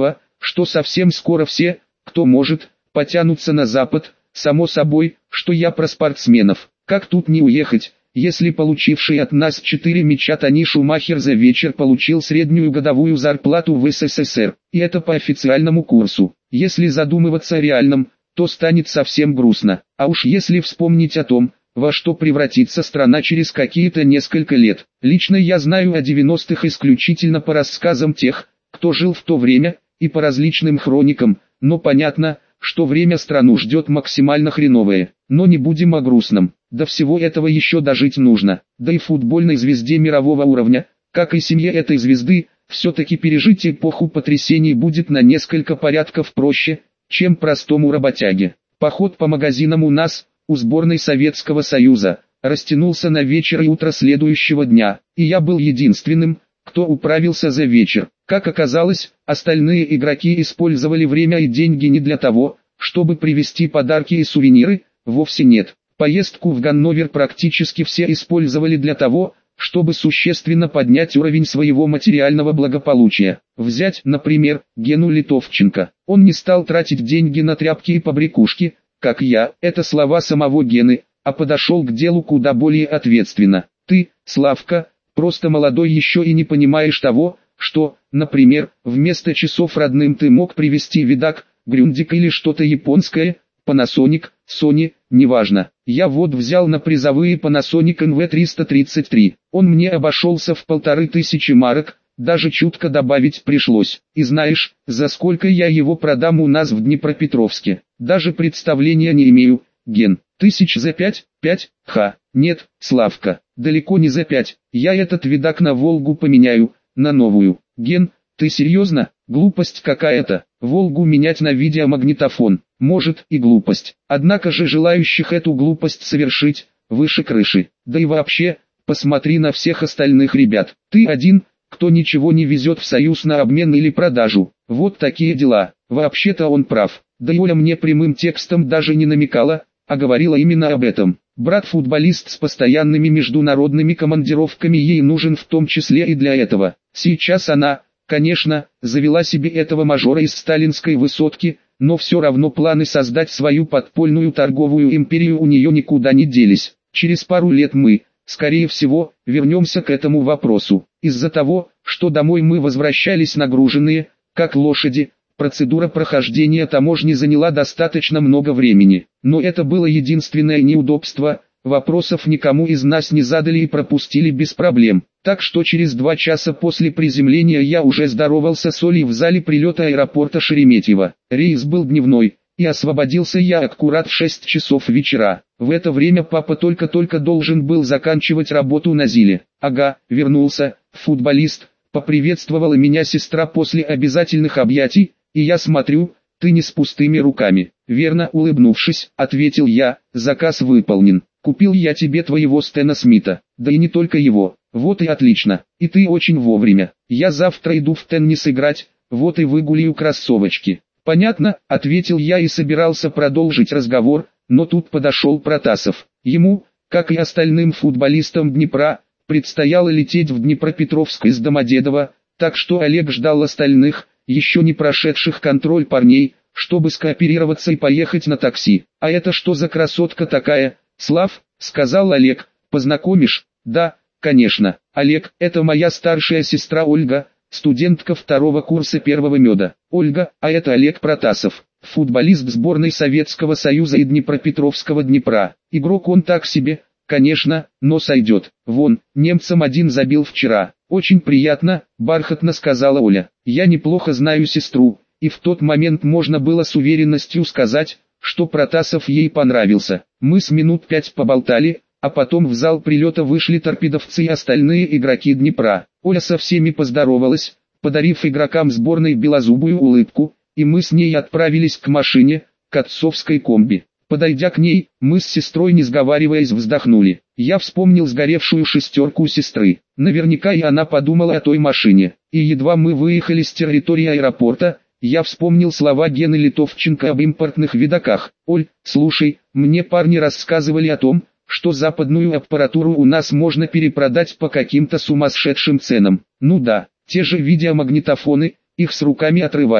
что совсем скоро все, кто может, потянутся на запад, само собой, что я про спортсменов. Как тут не уехать, если получивший от нас четыре мяча Тони Шумахер за вечер получил среднюю годовую зарплату в СССР, и это по официальному курсу. Если задумываться о реальном, то станет совсем грустно. А уж если вспомнить о том, во что превратится страна через какие-то несколько лет. Лично я знаю о девяностых исключительно по рассказам тех, кто жил в то время, и по различным хроникам, но понятно, что время страну ждет максимально хреновое. Но не будем о грустном. До всего этого еще дожить нужно. Да и футбольной звезде мирового уровня, как и семье этой звезды, все-таки пережить эпоху потрясений будет на несколько порядков проще, чем простому работяге. Поход по магазинам у нас, у сборной Советского Союза, растянулся на вечер и утро следующего дня, и я был единственным, кто управился за вечер. Как оказалось, остальные игроки использовали время и деньги не для того, чтобы привезти подарки и сувениры, вовсе нет. Поездку в Ганновер практически все использовали для того, чтобы существенно поднять уровень своего материального благополучия. Взять, например, Гену Литовченко. Он не стал тратить деньги на тряпки и побрякушки, как я, это слова самого Гены, а подошел к делу куда более ответственно. Ты, Славка, просто молодой еще и не понимаешь того, что, например, вместо часов родным ты мог привезти видак, Грюндик или что-то японское, Panasonic, Sony, неважно. Я вот взял на призовые Panasonic эн вэ триста тридцать три. Он мне обошелся в полторы тысячи марок, даже чутко добавить пришлось. И знаешь, за сколько я его продам у нас в Днепропетровске? Даже представления не имею, Ген. Тысяч за пять, пять, ха. Нет, Славка, далеко не за пять. Я этот видак на Волгу поменяю, на новую. Ген, ты серьезно? Глупость какая-то. Волгу менять на видеомагнитофон. Может и глупость. Однако же желающих эту глупость совершить, выше крыши. Да и вообще, посмотри на всех остальных ребят. Ты один, кто ничего не везет в союз на обмен или продажу. Вот такие дела. Вообще-то он прав. Да и Оля мне прямым текстом даже не намекала, а говорила именно об этом. Брат-футболист с постоянными международными командировками ей нужен в том числе и для этого. Сейчас она, конечно, завела себе этого мажора из сталинской высотки, но все равно планы создать свою подпольную торговую империю у нее никуда не делись. Через пару лет мы, скорее всего, вернемся к этому вопросу. Из-за того, что домой мы возвращались нагруженные, как лошади, процедура прохождения таможни заняла достаточно много времени. Но это было единственное неудобство, вопросов никому из нас не задали и пропустили без проблем. Так что через два часа после приземления я уже здоровался с Олей в зале прилета аэропорта Шереметьево. Рейс был дневной, и освободился я аккурат в шесть часов вечера. В это время папа только-только должен был заканчивать работу на Зиле. Ага, вернулся, футболист, поприветствовала меня сестра после обязательных объятий, и я смотрю, ты не с пустыми руками. Верно, улыбнувшись, ответил я, заказ выполнен. Купил я тебе твоего Стэна Смита, да и не только его. Вот и отлично, и ты очень вовремя. Я завтра иду в теннис играть, вот и выгуляю кроссовочки. Понятно, ответил я и собирался продолжить разговор, но тут подошел Протасов. Ему, как и остальным футболистам Днепра, предстояло лететь в Днепропетровск из Домодедово, так что Олег ждал остальных, еще не прошедших контроль парней, чтобы скооперироваться и поехать на такси. А это что за красотка такая? Слав, сказал Олег, познакомишь? Да, конечно. Олег, это моя старшая сестра Ольга, студентка второго курса первого меда. Ольга, а это Олег Протасов, футболист сборной Советского Союза и Днепропетровского Днепра. Игрок он так себе, конечно, но сойдет. Вон, немцам один забил вчера. Очень приятно, бархатно сказала Оля. Я неплохо знаю сестру, и в тот момент можно было с уверенностью сказать, что Протасов ей понравился. Мы с минут пять поболтали, а потом в зал прилета вышли торпедовцы и остальные игроки Днепра. Оля со всеми поздоровалась, подарив игрокам сборной белозубую улыбку, и мы с ней отправились к машине, к отцовской комби. Подойдя к ней, мы с сестрой не сговариваясь вздохнули. Я вспомнил сгоревшую шестерку сестры. Наверняка и она подумала о той машине. И едва мы выехали с территории аэропорта, я вспомнил слова Гены Литовченко об импортных видаках. Оль, слушай, мне парни рассказывали о том, что западную аппаратуру у нас можно перепродать по каким-то сумасшедшим ценам. Ну да, те же видеомагнитофоны, их с руками отрывают.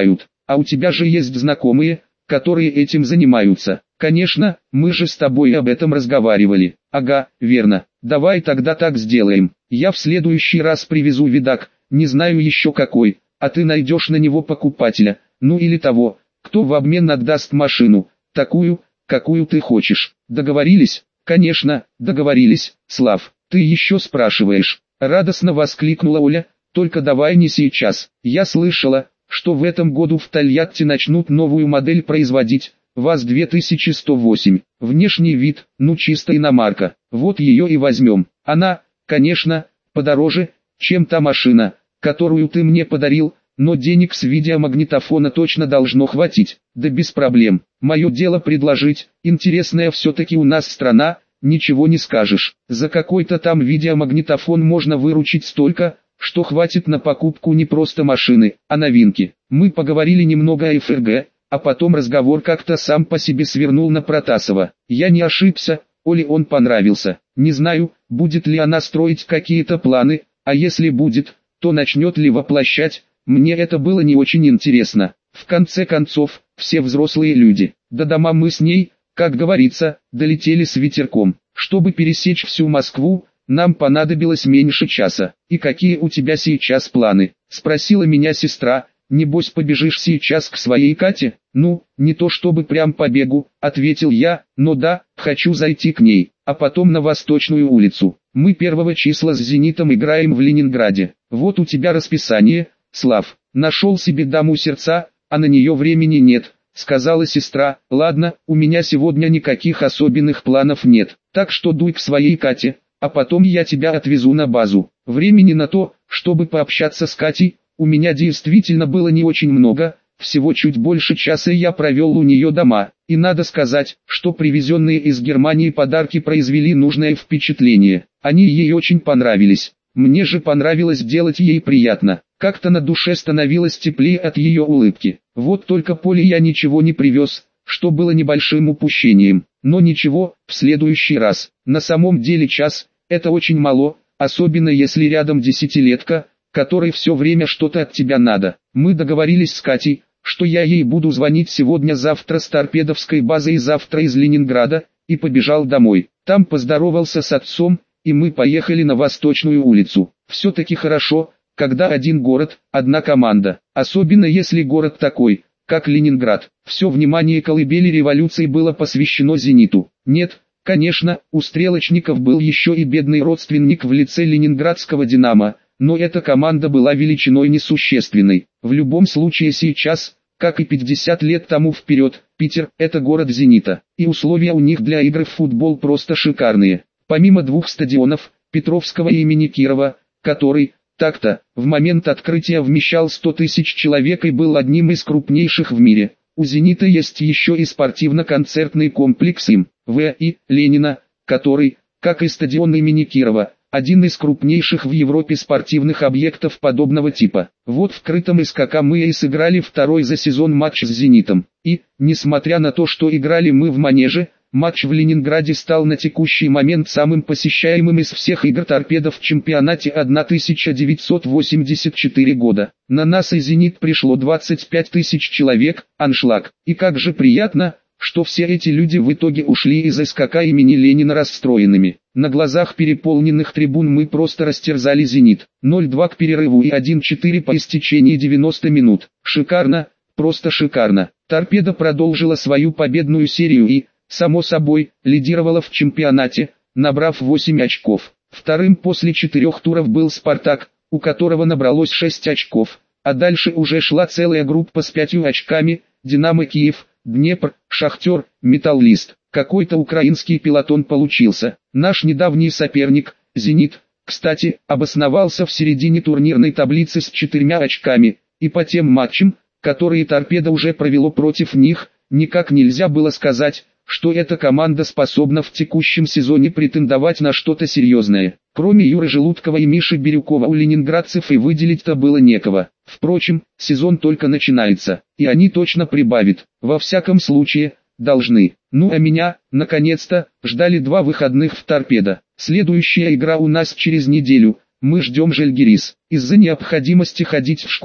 а у тебя же есть знакомые, которые этим занимаются. Конечно, мы же с тобой об этом разговаривали. Ага, верно. Давай тогда так сделаем. Я в следующий раз привезу видак, не знаю еще какой, а ты найдешь на него покупателя, ну или того, кто в обмен отдаст машину, такую, какую ты хочешь. Договорились? Конечно, договорились, Слав. Ты еще спрашиваешь? Радостно воскликнула Оля, только давай не сейчас. Я слышала, что в этом году в Тольятти начнут новую модель производить, ВАЗ две тысячи сто восемь. Внешний вид, ну чисто иномарка. Вот ее и возьмем. Она, конечно, подороже, чем та машина, которую ты мне подарил, но денег с видеомагнитофона точно должно хватить. Да без проблем. Мое дело предложить, интересная все-таки у нас страна, ничего не скажешь. За какой-то там видеомагнитофон можно выручить столько, что хватит на покупку не просто машины, а новинки. Мы поговорили немного о эф эр гэ, а потом разговор как-то сам по себе свернул на Протасова. Я не ошибся, Оле он понравился. Не знаю, будет ли она строить какие-то планы, а если будет, то начнет ли воплощать. Мне это было не очень интересно. В конце концов, все взрослые люди. До дома мы с ней, как говорится, долетели с ветерком. Чтобы пересечь всю Москву, нам понадобилось меньше часа. «И какие у тебя сейчас планы?» – спросила меня сестра. «Небось побежишь сейчас к своей Кате?» «Ну, не то чтобы прям побегу», – ответил я, «но да, хочу зайти к ней, а потом на Восточную улицу. Мы первого числа с «Зенитом» играем в Ленинграде. Вот у тебя расписание, Слав. Нашел себе даму сердца, а на нее времени нет», — сказала сестра. «Ладно, у меня сегодня никаких особенных планов нет, так что дуй к своей Кате, а потом я тебя отвезу на базу». Времени на то, чтобы пообщаться с Катей, у меня действительно было не очень много, всего чуть больше часа я провел у нее дома, и надо сказать, что привезенные из Германии подарки произвели нужное впечатление. Они ей очень понравились. Мне же понравилось делать ей приятно. Как-то на душе становилось теплее от ее улыбки. Вот только Поле я ничего не привез, что было небольшим упущением. Но ничего, в следующий раз. На самом деле час – это очень мало, особенно если рядом десятилетка, которой все время что-то от тебя надо. Мы договорились с Катей, что я ей буду звонить сегодня-завтра с торпедовской базы и завтра из Ленинграда, и побежал домой. Там поздоровался с отцом, и мы поехали на Восточную улицу. Все-таки хорошо, когда один город, одна команда, особенно если город такой, как Ленинград. Все внимание колыбели революции было посвящено «Зениту». Нет, конечно, у стрелочников был еще и бедный родственник в лице ленинградского «Динамо», но эта команда была величиной несущественной. В любом случае сейчас, как и пятьдесят лет тому вперед, Питер – это город «Зенита», и условия у них для игры в футбол просто шикарные. Помимо двух стадионов, Петровского и имени Кирова, который, так-то, в момент открытия вмещал сто тысяч человек и был одним из крупнейших в мире, у «Зенита» есть еще и спортивно-концертный комплекс им вэ и Ленина, который, как и стадион имени Кирова, один из крупнейших в Европе спортивных объектов подобного типа. Вот в крытом СКК мы и сыграли второй за сезон матч с «Зенитом». И, несмотря на то, что играли мы в манеже, матч в Ленинграде стал на текущий момент самым посещаемым из всех игр торпедов в чемпионате тысяча девятьсот восемьдесят четвёртого года. На нас и «Зенит» пришло двадцать пять тысяч человек, аншлаг. И как же приятно, что все эти люди в итоге ушли из СКК имени Ленина расстроенными. На глазах переполненных трибун мы просто растерзали «Зенит». ноль два к перерыву и один четыре по истечении девяноста минут. Шикарно, просто шикарно. «Торпеда» продолжила свою победную серию и, само собой, лидировала в чемпионате, набрав восемь очков. Вторым после четырех туров был «Спартак», у которого набралось шесть очков, а дальше уже шла целая группа с пятью очками: «Динамо Киев», «Днепр», «Шахтер», «Металлист». Какой-то украинский пелотон получился. Наш недавний соперник, «Зенит», кстати, обосновался в середине турнирной таблицы с четырьмя очками, и по тем матчам, которые «Торпеда» уже провело против них, никак нельзя было сказать, что эта команда способна в текущем сезоне претендовать на что-то серьезное. Кроме Юры Желудкова и Миши Бирюкова у ленинградцев и выделить-то было некого. Впрочем, сезон только начинается, и они точно прибавят. Во всяком случае, должны. Ну а меня, наконец-то, ждали два выходных в «Торпедо». Следующая игра у нас через неделю. Мы ждем Жальгирис. Из-за необходимости ходить в школу,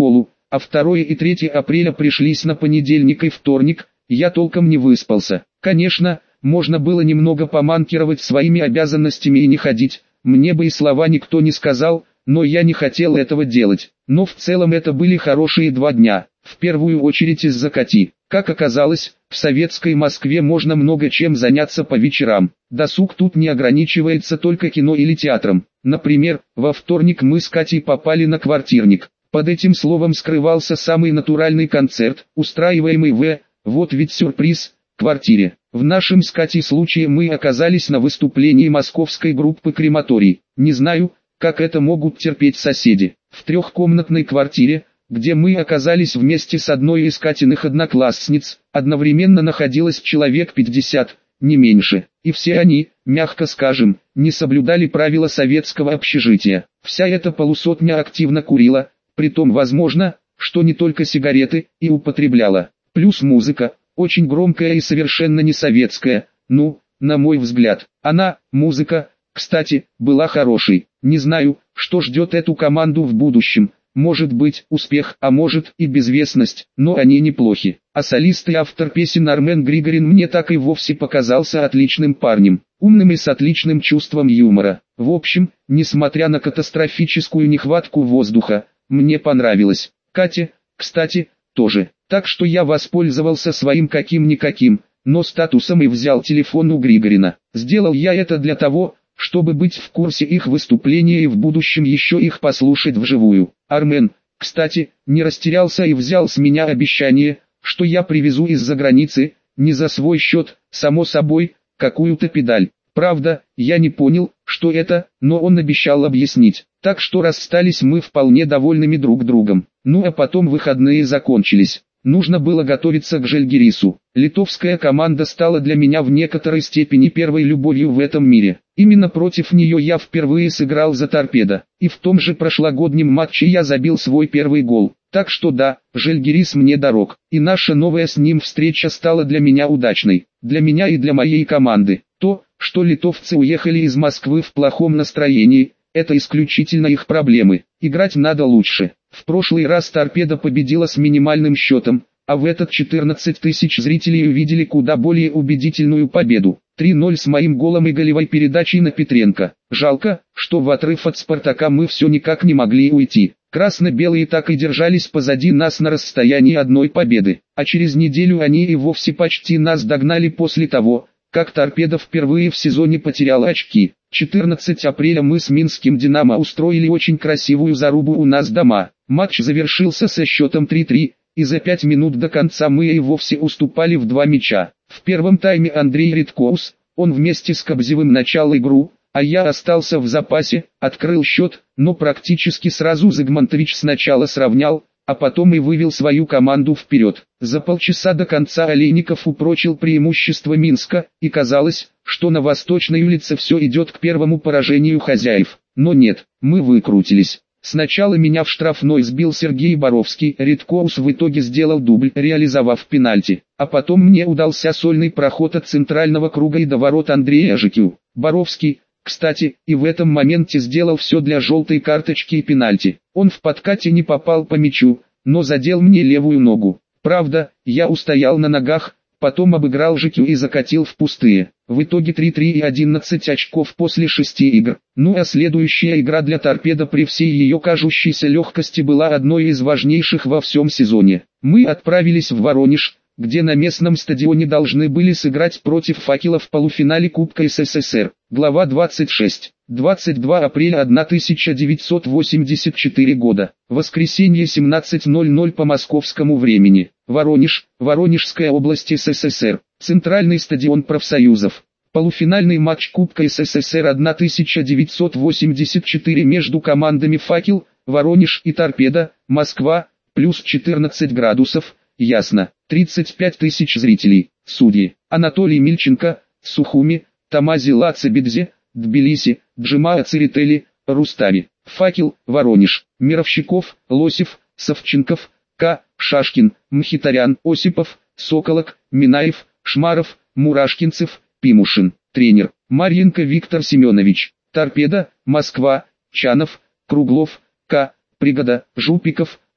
а второе и третье апреля пришлись на понедельник и вторник, я толком не выспался. Конечно, можно было немного поманкировать своими обязанностями и не ходить, мне бы и слова никто не сказал, но я не хотел этого делать. Но в целом это были хорошие два дня, в первую очередь из-за Кати. Как оказалось, в советской Москве можно много чем заняться по вечерам. Досуг тут не ограничивается только кино или театром. Например, во вторник мы с Катей попали на «Квартирник». Под этим словом скрывался самый натуральный концерт, устраиваемый в, вот ведь сюрприз, квартире. В нашем с Катей случае мы оказались на выступлении московской группы «Крематорий». Не знаю, как это могут терпеть соседи. В трехкомнатной квартире, где мы оказались вместе с одной из Катиных одноклассниц, одновременно находилось человек пятьдесят, не меньше. И все они, мягко скажем, не соблюдали правила советского общежития. Вся эта полусотня активно курила, притом возможно, что не только сигареты, и употребляла. Плюс музыка, очень громкая и совершенно не советская, ну, на мой взгляд. Она, музыка, кстати, была хорошей. Не знаю, что ждет эту команду в будущем. Может быть успех, а может и безвестность, но они неплохи. А солист и автор песен Армен Григорин мне так и вовсе показался отличным парнем, умным и с отличным чувством юмора. В общем, несмотря на катастрофическую нехватку воздуха, мне понравилось. Катя, кстати, тоже. Так что я воспользовался своим каким-никаким, но статусом и взял телефон у Григорина. Сделал я это для того, чтобы быть в курсе их выступления и в будущем еще их послушать вживую. Армен, кстати, не растерялся и взял с меня обещание, что я привезу из-за границы, не за свой счет, само собой, какую-то педаль. Правда, я не понял, что это, но он обещал объяснить. Так что расстались мы вполне довольными друг другом. Ну а потом выходные закончились. Нужно было готовиться к Жальгирису. Литовская команда стала для меня в некоторой степени первой любовью в этом мире. Именно против нее я впервые сыграл за «Торпедо», и в том же прошлогоднем матче я забил свой первый гол. Так что да, Жальгирис мне дорог, и наша новая с ним встреча стала для меня удачной. Для меня и для моей команды. То, что литовцы уехали из Москвы в плохом настроении, это исключительно их проблемы. Играть надо лучше. В прошлый раз «Торпедо» победила с минимальным счетом, а в этот четырнадцать тысяч зрителей увидели куда более убедительную победу. три ноль с моим голом и голевой передачей на Петренко. Жалко, что в отрыв от «Спартака» мы все никак не могли уйти. Красно-белые так и держались позади нас на расстоянии одной победы, а через неделю они и вовсе почти нас догнали после того, как «Торпедо» впервые в сезоне потерял очки. четырнадцатого апреля мы с минским «Динамо» устроили очень красивую зарубу у нас дома. Матч завершился со счетом три три, и за пять минут до конца мы и вовсе уступали в два мяча. В первом тайме Андрей Редкоус, он вместе с Кобзевым начал игру, а я остался в запасе, открыл счет, но практически сразу Зигмантович сначала сравнял, а потом и вывел свою команду вперед. За полчаса до конца Олейников упрочил преимущество Минска, и казалось, что на Восточной улице все идет к первому поражению хозяев. Но нет, мы выкрутились. Сначала меня в штрафной сбил Сергей Боровский, Редкоус в итоге сделал дубль, реализовав пенальти. А потом мне удался сольный проход от центрального круга и до ворот Андрея Жикю. Боровский, кстати, и в этом моменте сделал все для желтой карточки и пенальти. Он в подкате не попал по мячу, но задел мне левую ногу. Правда, я устоял на ногах, потом обыграл Жикю и закатил в пустые. В итоге три три и одиннадцать очков после шести игр. Ну а следующая игра для «Торпедо» при всей ее кажущейся легкости была одной из важнейших во всем сезоне. Мы отправились в Воронеж, где на местном стадионе должны были сыграть против «Факела» в полуфинале Кубка СССР. Глава двадцать шесть. двадцать два апреля тысяча девятьсот восемьдесят четвёртого года. Воскресенье семнадцать ноль ноль по московскому времени. Воронеж, Воронежская область СССР. Центральный стадион профсоюзов. Полуфинальный матч Кубка СССР тысяча девятьсот восемьдесят четыре между командами «Факел», Воронеж и «Торпедо», Москва, плюс четырнадцать градусов, ясно, тридцать пять тысяч зрителей. Судьи: Анатолий Мильченко, Сухуми, Тамази Лацебидзе, Тбилиси, Джимаа Церетели, Рустави. «Факел», Воронеж: Мировщиков, Лосев, Савченков, К. Шашкин, Мхитарян, Осипов, Соколок, Минаев, Шмаров, Мурашкинцев, Пимушин. Тренер: Марьенко Виктор Семенович. «Торпедо», Москва: Чанов, Круглов, К. Пригода, Жупиков,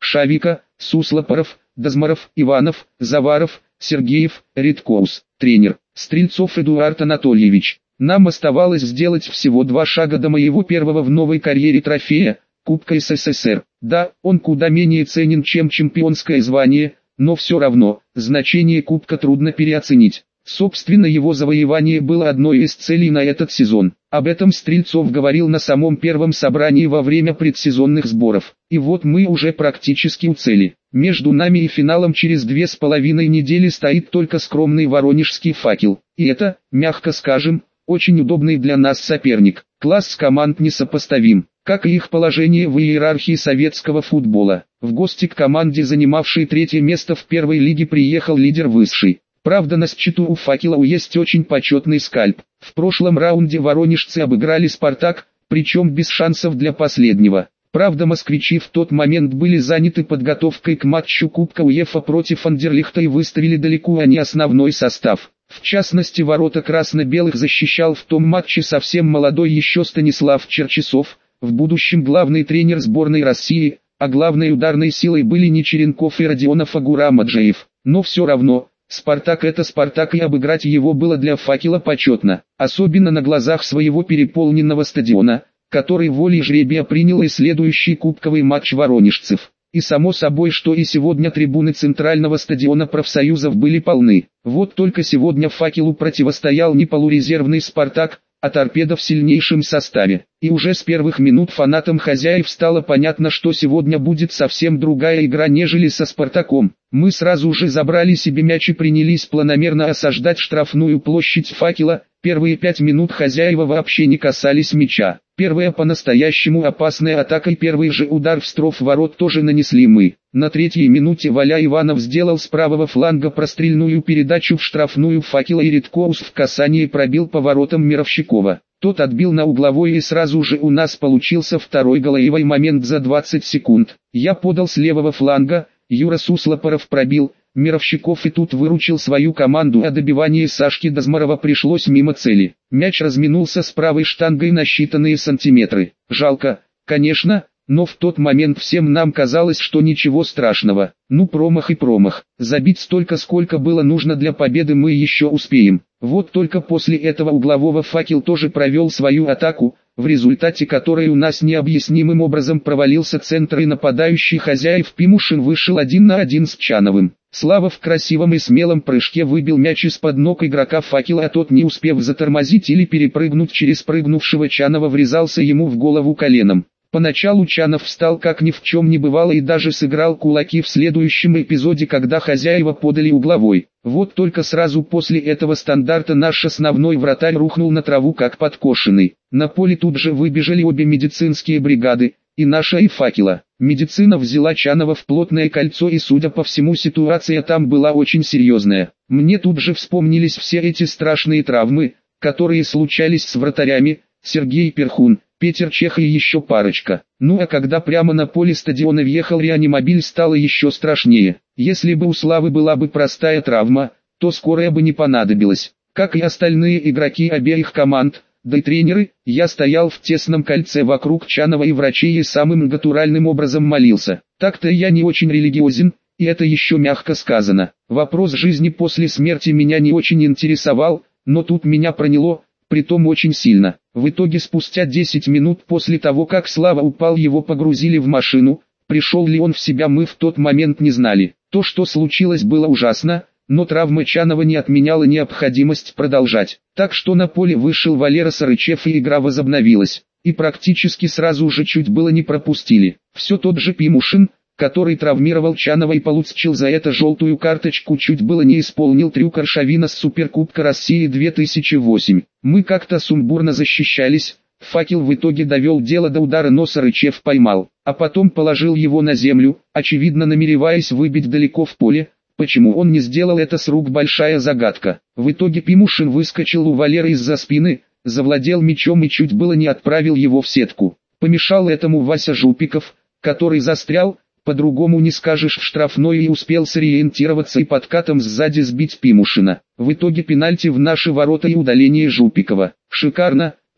Шавика, Суслопоров, Дозмаров, Иванов, Заваров, Сергеев, Редкоус. Тренер: Стрельцов Эдуард Анатольевич. Нам оставалось сделать всего два шага до моего первого в новой карьере трофея, Кубка СССР. Да, он куда менее ценен, чем чемпионское звание, но все равно, значение Кубка трудно переоценить. Собственно, его завоевание было одной из целей на этот сезон. Об этом Стрельцов говорил на самом первом собрании во время предсезонных сборов. И вот мы уже практически у цели. Между нами и финалом через две с половиной недели стоит только скромный воронежский «Факел». И это, мягко скажем, очень удобный для нас соперник. Класс команд несопоставим, как и их положение в иерархии советского футбола. В гости к команде, занимавшей третье место в первой лиге, приехал лидер высшей. Правда, на счету у «Факела» есть очень почетный скальп. В прошлом раунде воронежцы обыграли «Спартак», причем без шансов для последнего. Правда, москвичи в тот момент были заняты подготовкой к матчу Кубка УЕФА против Андерлихта и выставили далеко не основной состав. В частности, ворота красно-белых защищал в том матче совсем молодой еще Станислав Черчесов, в будущем главный тренер сборной России, а главной ударной силой были не Черенков и Родионов, а Гурамаджиев. Но все равно, «Спартак» — это «Спартак», и обыграть его было для «Факела» почетно, особенно на глазах своего переполненного стадиона, который волей жребия принял и следующий кубковый матч воронежцев. И само собой, что и сегодня трибуны центрального стадиона профсоюзов были полны. Вот только сегодня «Факелу» противостоял не полурезервный «Спартак», а торпеда в сильнейшем составе. И уже с первых минут фанатам хозяев стало понятно, что сегодня будет совсем другая игра, нежели со «Спартаком». Мы сразу же забрали себе мяч и принялись планомерно осаждать штрафную площадь «Факела». Первые пять минут хозяева вообще не касались мяча. Первая по-настоящему опасная атака и первый же удар в строф ворот тоже нанесли мы. На третьей минуте Валя Иванов сделал с правого фланга прострельную передачу в штрафную «Факела», и Редкоус в касании пробил по воротам Мировщикова. Тот отбил на угловой, и сразу же у нас получился второй голевой момент за двадцать секунд. Я подал с левого фланга, Юра Суслопоров пробил, Мировщиков и тут выручил свою команду, а добивание Сашки Дозмарова пришлось мимо цели. Мяч разминулся с правой штангой на считанные сантиметры. Жалко, конечно, но в тот момент всем нам казалось, что ничего страшного. Ну, промах и промах. Забить столько, сколько было нужно для победы, мы еще успеем. Вот только после этого углового «Факел» тоже провел свою атаку, в результате которой у нас необъяснимым образом провалился центр, и нападающий хозяев Пимушин вышел один на один с Чановым. Слава в красивом и смелом прыжке выбил мяч из-под ног игрока «Факела», а тот, не успев затормозить или перепрыгнуть через прыгнувшего Чанова, врезался ему в голову коленом. Поначалу Чанов встал как ни в чем не бывало и даже сыграл кулаки в следующем эпизоде, когда хозяева подали угловой. Вот только сразу после этого стандарта наш основной вратарь рухнул на траву как подкошенный. На поле тут же выбежали обе медицинские бригады, и наша, и «Факела». Медицина взяла Чанова в плотное кольцо, и, судя по всему, ситуация там была очень серьезная. Мне тут же вспомнились все эти страшные травмы, которые случались с вратарями: Сергей Перхун, Петер Чех и еще парочка. Ну а когда прямо на поле стадиона въехал реанимобиль, стало еще страшнее. Если бы у Славы была бы простая травма, то скорая бы не понадобилась. Как и остальные игроки обеих команд, да и тренеры, я стоял в тесном кольце вокруг Чанова и врачей и самым натуральным образом молился. Так-то я не очень религиозен, и это еще мягко сказано. Вопрос жизни после смерти меня не очень интересовал, но тут меня проняло, притом очень сильно. В итоге спустя десять минут после того, как Слава упал, его погрузили в машину. Пришел ли он в себя, мы в тот момент не знали. То, что случилось, было ужасно, но травма Чанова не отменяла необходимость продолжать. Так что на поле вышел Валера Сарычев, и игра возобновилась. И практически сразу же чуть было не пропустили. Все тот же Пимушин, который травмировал Чанова и получил за это желтую карточку, чуть было не исполнил трюк Аршавина с Суперкубка России две тысячи восемь. Мы как-то сумбурно защищались. «Факел» в итоге довел дело до удара, но Сарычев поймал, а потом положил его на землю, очевидно намереваясь выбить далеко в поле. Почему он не сделал это с рук — большая загадка. В итоге Пимушин выскочил у Валеры из-за спины, завладел мячом и чуть было не отправил его в сетку. Помешал этому Вася Жупиков, который застрял, по-другому не скажешь, в штрафной, и успел сориентироваться и подкатом сзади сбить Пимушина. В итоге пенальти в наши ворота и удаление Жупикова. Шикарно,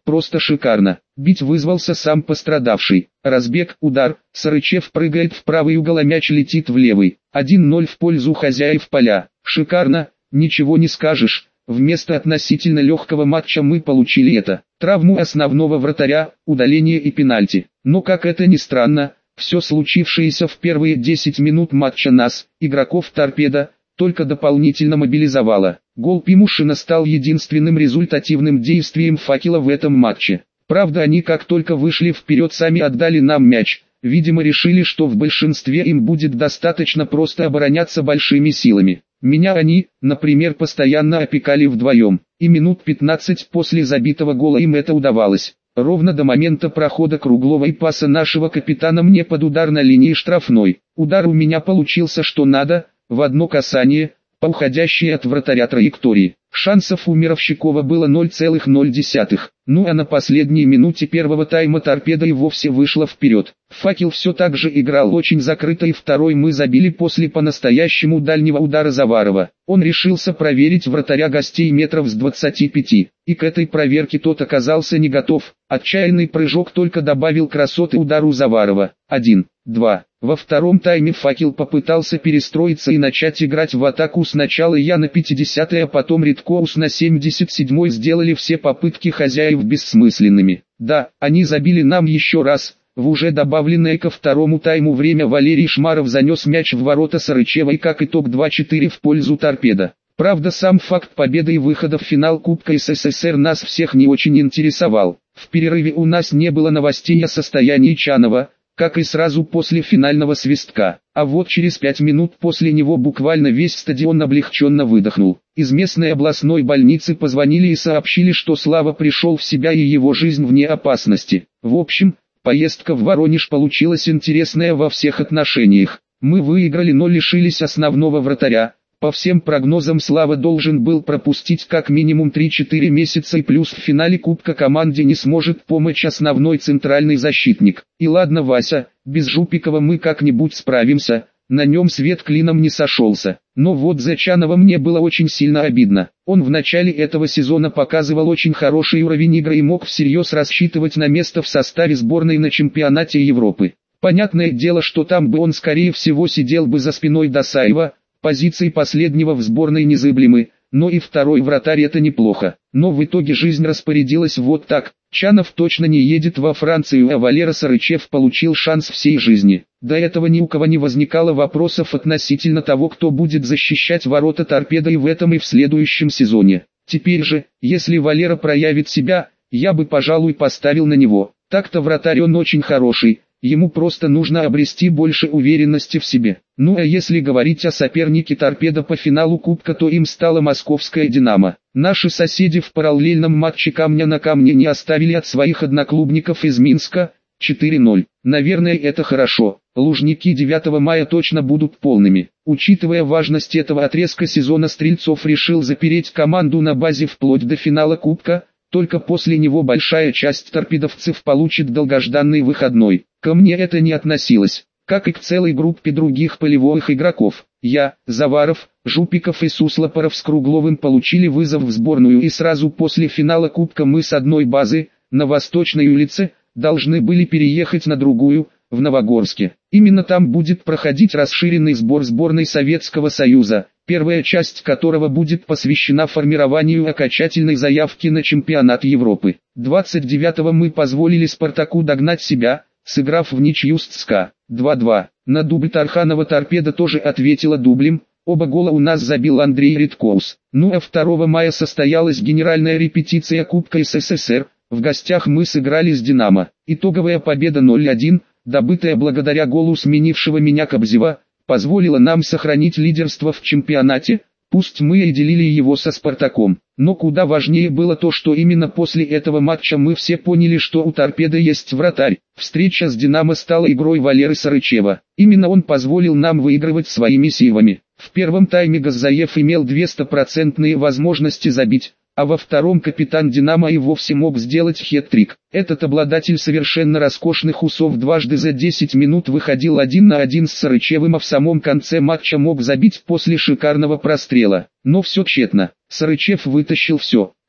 просто шикарно. Бить вызвался сам пострадавший. Разбег, удар, Сарычев прыгает в правый угол, а мяч летит в левый. один ноль в пользу хозяев поля. Шикарно, ничего не скажешь. Вместо относительно легкого матча мы получили это. Травму основного вратаря, удаление и пенальти. Но как это ни странно, все случившееся в первые десять минут матча нас, игроков «Торпедо», только дополнительно мобилизовало. Гол Пимушина стал единственным результативным действием «Факела» в этом матче. Правда, они как только вышли вперед, сами отдали нам мяч. Видимо, решили, что в большинстве им будет достаточно просто обороняться большими силами. Меня они, например, постоянно опекали вдвоем, и минут пятнадцать после забитого гола им это удавалось. Ровно до момента прохода круглого и паса нашего капитана мне под удар на линии штрафной. Удар у меня получился что надо, в одно касание, по уходящей от вратаря траектории. Шансов у Мировщикова было ноль целых ноль десятых. Ну а на последней минуте первого тайма «Торпедо» и вовсе вышла вперед. «Факел» все так же играл очень закрыто, и второй мы забили после по-настоящему дальнего удара Заварова. Он решился проверить вратаря гостей метров с двадцати пяти. И к этой проверке тот оказался не готов. Отчаянный прыжок только добавил красоты удару Заварова. один два. Во втором тайме «Факел» попытался перестроиться и начать играть в атаку. Сначала я на пятидесятой, а потом Редкоус на семьдесят седьмой сделали все попытки хозяев бессмысленными. Да, они забили нам еще раз. В уже добавленное ко второму тайму время Валерий Шмаров занес мяч в ворота Сарычева, и как итог два четыре в пользу «Торпедо». Правда, сам факт победы и выхода в финал Кубка СССР нас всех не очень интересовал. В перерыве у нас не было новостей о состоянии Чанова, как и сразу после финального свистка. А вот через пять минут после него буквально весь стадион облегченно выдохнул. Из местной областной больницы позвонили и сообщили, что Слава пришел в себя и его жизнь вне опасности. В общем, поездка в Воронеж получилась интересная во всех отношениях. Мы выиграли, но лишились основного вратаря. По всем прогнозам Слава должен был пропустить как минимум три-четыре месяца, и плюс в финале Кубка команде не сможет помочь основной центральный защитник. И ладно, Вася, без Жупикова мы как-нибудь справимся, на нем свет клином не сошелся. Но вот за Чанова мне было очень сильно обидно. Он в начале этого сезона показывал очень хороший уровень игры и мог всерьез рассчитывать на место в составе сборной на чемпионате Европы. Понятное дело, что там бы он скорее всего сидел бы за спиной Досаева. Позиции последнего в сборной незыблемы, но и второй вратарь это неплохо. Но в итоге жизнь распорядилась вот так. Чанов точно не едет во Францию, а Валера Сарычев получил шанс всей жизни. До этого ни у кого не возникало вопросов относительно того, кто будет защищать ворота «Торпедо» и в этом и в следующем сезоне. Теперь же, если Валера проявит себя, я бы, пожалуй, поставил на него. Так-то вратарь он очень хороший. Ему просто нужно обрести больше уверенности в себе. Ну а если говорить о сопернике «Торпедо» по финалу Кубка, то им стала московская «Динамо». Наши соседи в параллельном матче камня на камне не оставили от своих одноклубников из Минска. четыре ноль. Наверное, это хорошо. Лужники девятого мая точно будут полными. Учитывая важность этого отрезка сезона, Стрельцов решил запереть команду на базе вплоть до финала Кубка. Только после него большая часть торпедовцев получит долгожданный выходной. Ко мне это не относилось, как и к целой группе других полевых игроков. Я, Заваров, Жупиков и Суслопоров с Кругловым получили вызов в сборную, и сразу после финала Кубка мы с одной базы, на Восточной улице, должны были переехать на другую, в Новогорске. Именно там будет проходить расширенный сбор сборной Советского Союза, первая часть которого будет посвящена формированию окончательной заявки на чемпионат Европы. двадцать девятого мы позволили «Спартаку» догнать себя, сыграв в ничью с ЦСКА два два. На дубль Тарханова «Торпедо» тоже ответила дублем, оба гола у нас забил Андрей Редкоус. Ну а второго мая состоялась генеральная репетиция Кубка СССР, в гостях мы сыграли с «Динамо». Итоговая победа ноль один, добытая благодаря голу сменившего меня Кобзева, позволила нам сохранить лидерство в чемпионате, пусть мы и делили его со «Спартаком». Но куда важнее было то, что именно после этого матча мы все поняли, что у «Торпедо» есть вратарь. Встреча с «Динамо» стала игрой Валеры Сарычева. Именно он позволил нам выигрывать своими силами. В первом тайме Газаев имел две стопроцентные возможности забить, а во втором капитан «Динамо» и вовсе мог сделать хет-трик. Этот обладатель совершенно роскошных усов дважды за десять минут выходил один на один с Сарычевым, а в самом конце матча мог забить после шикарного прострела. Но все тщетно. Сарычев вытащил все.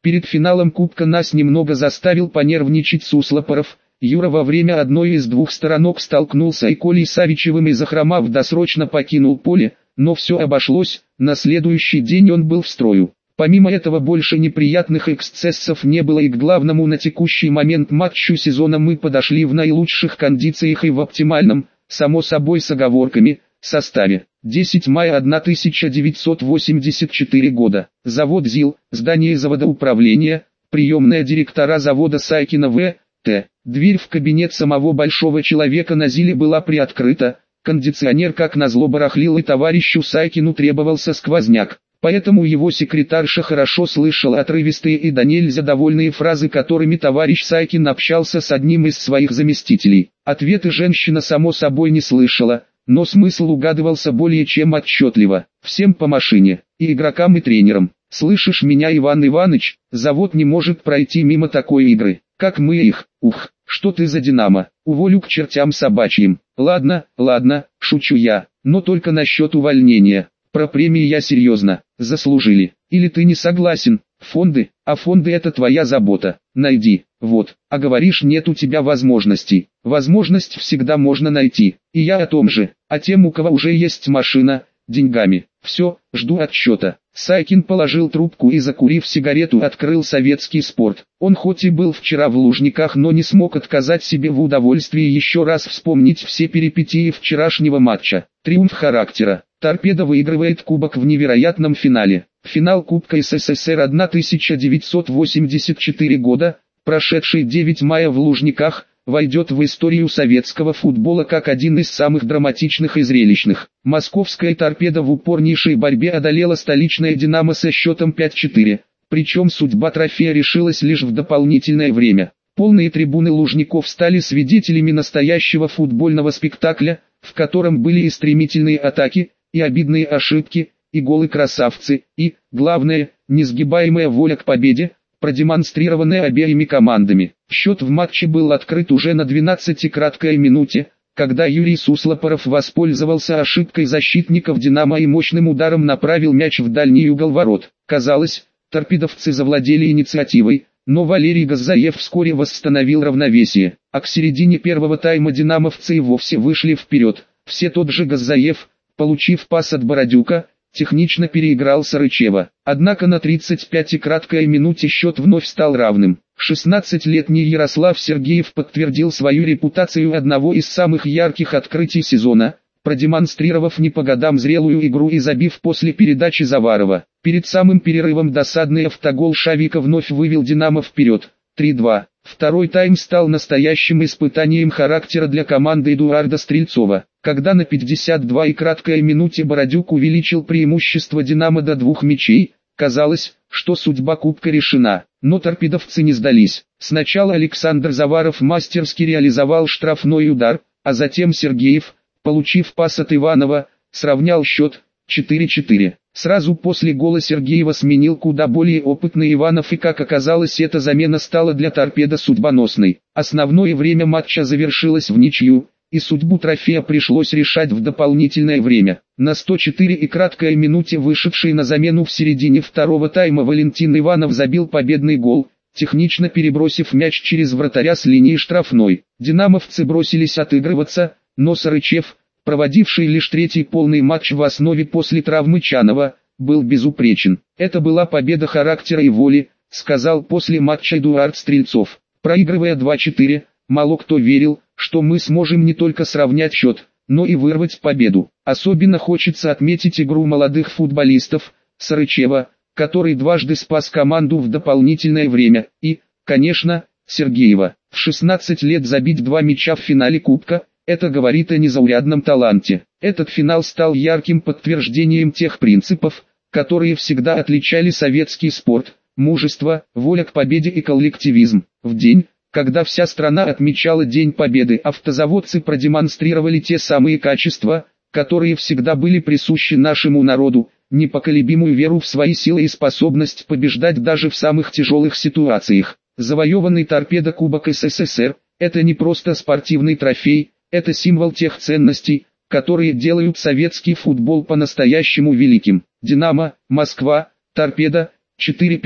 Перед финалом Кубка нас немного заставил понервничать Суслопоров. Юра во время одной из двух сторонок столкнулся и Колей Савичевым и захромав досрочно покинул поле, но все обошлось, на следующий день он был в строю. Помимо этого больше неприятных эксцессов не было, и к главному на текущий момент матчу сезона мы подошли в наилучших кондициях и в оптимальном, само собой с оговорками, составе. десятого мая тысяча девятьсот восемьдесят четвёртого года. Завод ЗИЛ, здание заводоуправления, приемная директора завода Сайкина В. Т. Дверь в кабинет самого большого человека на ЗИЛе была приоткрыта, кондиционер как назло барахлил и товарищу Сайкину требовался сквозняк. Поэтому его секретарша хорошо слышала отрывистые и до нельзя довольные фразы, которыми товарищ Сайкин общался с одним из своих заместителей. Ответы женщина само собой не слышала, но смысл угадывался более чем отчетливо. Всем по машине, и игрокам, и тренерам. «Слышишь меня, Иван Иваныч, завод не может пройти мимо такой игры, как мы их. Ух, что ты за Динамо, уволю к чертям собачьим». «Ладно, ладно, шучу я, но только насчет увольнения. Про премии я серьезно, заслужили. Или ты не согласен? Фонды, а фонды это твоя забота, найди, вот, а говоришь нет у тебя возможностей. Возможность всегда можно найти, и я о том же, а тем у кого уже есть машина, деньгами. Все, жду отчета». Сайкин положил трубку и, закурив сигарету, открыл советский спорт. Он хоть и был вчера в Лужниках, но не смог отказать себе в удовольствии еще раз вспомнить все перипетии вчерашнего матча. Триумф характера. «Торпедо» выигрывает кубок в невероятном финале. Финал Кубка СССР тысяча девятьсот восемьдесят четвёртого года, прошедший девятого мая в Лужниках, войдет в историю советского футбола как один из самых драматичных и зрелищных. Московская «Торпедо» в упорнейшей борьбе одолела столичное «Динамо» со счетом пять-четыре, причем судьба трофея решилась лишь в дополнительное время. Полные трибуны Лужников стали свидетелями настоящего футбольного спектакля, в котором были и стремительные атаки, и обидные ошибки, и голы-красавцы, и, главное, несгибаемая воля к победе, продемонстрированная обеими командами. Счет в матче был открыт уже на двенадцатой краткой минуте, когда Юрий Суслопоров воспользовался ошибкой защитников «Динамо» и мощным ударом направил мяч в дальний угол ворот. Казалось, торпедовцы завладели инициативой, но Валерий Газаев вскоре восстановил равновесие, а к середине первого тайма динамовцы и вовсе вышли вперед. Все тот же Газаев, получив пас от Бородюка, технично переиграл Сарычева. Однако на тридцать пятой краткой минуте счет вновь стал равным. шестнадцатилетний Ярослав Сергеев подтвердил свою репутацию одного из самых ярких открытий сезона, продемонстрировав не по годам зрелую игру и забив после передачи Заварова. Перед самым перерывом досадный автогол Шавика вновь вывел «Динамо» вперед. три-два. Второй тайм стал настоящим испытанием характера для команды Эдуарда Стрельцова, когда на пятьдесят двуй краткой минуте Бородюк увеличил преимущество «Динамо» до двух мячей. Казалось, что судьба Кубка решена, но торпедовцы не сдались. Сначала Александр Заваров мастерски реализовал штрафной удар, а затем Сергеев, получив пас от Иванова, сравнял счет четыре-четыре. Сразу после гола Сергеева сменил куда более опытный Иванов, и как оказалось, эта замена стала для «Торпедо» судьбоносной. Основное время матча завершилось в ничью, и судьбу трофея пришлось решать в дополнительное время. На сто четвёртой и краткой минуте вышедший на замену в середине второго тайма Валентин Иванов забил победный гол, технично перебросив мяч через вратаря с линии штрафной. Динамовцы бросились отыгрываться, но Сарычев, проводивший лишь третий полный матч в основе после травмы Чанова, был безупречен. «Это была победа характера и воли», — сказал после матча Эдуард Стрельцов. Проигрывая два-четыре, мало кто верил, что мы сможем не только сравнять счет, но и вырвать победу. Особенно хочется отметить игру молодых футболистов, Сарычева, который дважды спас команду в дополнительное время, и, конечно, Сергеева. В шестнадцать лет забить два мяча в финале Кубка — это говорит о незаурядном таланте. Этот финал стал ярким подтверждением тех принципов, которые всегда отличали советский спорт: мужество, воля к победе и коллективизм. В день, когда вся страна отмечала День Победы, автозаводцы продемонстрировали те самые качества, которые всегда были присущи нашему народу: непоколебимую веру в свои силы и способность побеждать даже в самых тяжелых ситуациях. Завоеванный «Торпедо» Кубок СССР – это не просто спортивный трофей, это символ тех ценностей, которые делают советский футбол по-настоящему великим. «Динамо», Москва, «Торпедо», четыре пять.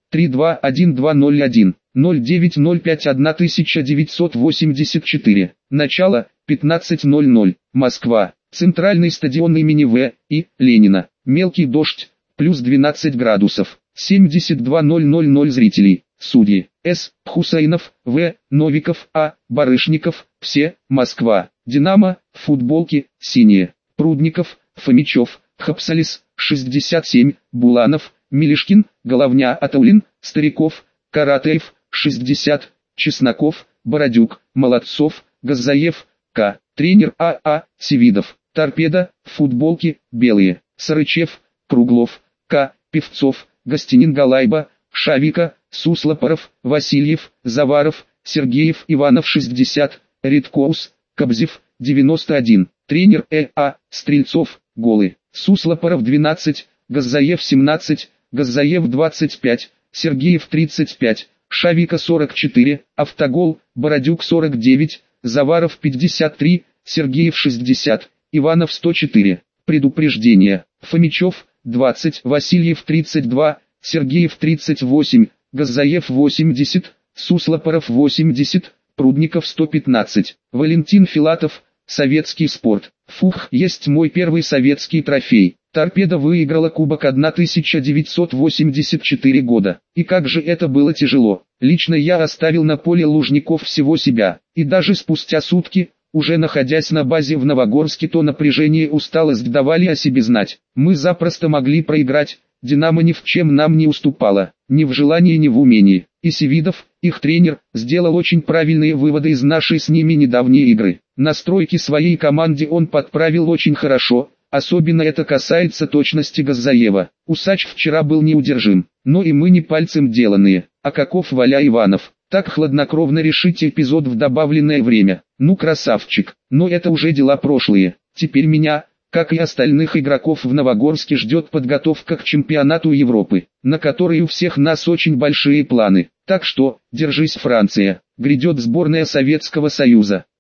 три два один два ноль один ноль девять ноль пять тысяча девятьсот восемьдесят четыре. Начало пятнадцать ноль ноль. Москва. Центральный стадион имени В. И. Ленина. Мелкий дождь, плюс двенадцать градусов. семьдесят два тысячи зрителей. Судьи: С. Хусайнов, В. Новиков, А. Барышников, все, Москва. Динамо, футболки, синие. Прудников, Фомичев, Хапсалис, шестьдесят семь, Буланов, Мелешкин, Головня, Атаулин, Стариков, Каратаев, шестьдесят, Чесноков, Бородюк, Молодцов, Газаев, К. Тренер А. А. Севидов. Торпеда, футболки, белые. Сарычев, Круглов, К. Певцов, Гостинин, Галайба, Шавика, Суслопоров, Васильев, Заваров, Сергеев, Иванов шестьдесят, Редкоус, Кобзев, девяносто один. Тренер Э. А. Стрельцов, голы. Суслопоров двенадцать, Газаев семнадцать, Газаев двадцать пять, Сергеев тридцать пять, Шавика сорок четыре, Автогол, Бородюк сорок девять, Заваров пятьдесят три, Сергеев шестьдесят, Иванов сто четыре. Предупреждение: Фомичев двадцать, Васильев тридцать два, Сергеев тридцать восемь, Газаев восемьдесят, Суслопоров восемьдесят, Прудников сто пятнадцать. Валентин Филатов, советский спорт. Фух, есть мой первый советский трофей. Торпеда выиграла кубок тысяча девятьсот восемьдесят четвёртого года. И как же это было тяжело. Лично я оставил на поле Лужников всего себя. И даже спустя сутки, уже находясь на базе в Новогорске, то напряжение и усталость давали о себе знать. Мы запросто могли проиграть. Динамо ни в чем нам не уступало, ни в желании, ни в умении. И Севидов, их тренер, сделал очень правильные выводы из нашей с ними недавней игры. Настройки своей команде он подправил очень хорошо, особенно это касается точности Газаева. Усач вчера был неудержим, но и мы не пальцем деланные. А каков Валя Иванов, так хладнокровно решить эпизод в добавленное время. Ну красавчик, но это уже дела прошлые. Теперь меня, как и остальных игроков в Новогорске, ждет подготовка к чемпионату Европы, на который у всех нас очень большие планы. Так что, держись, Франция, грядет сборная Советского Союза.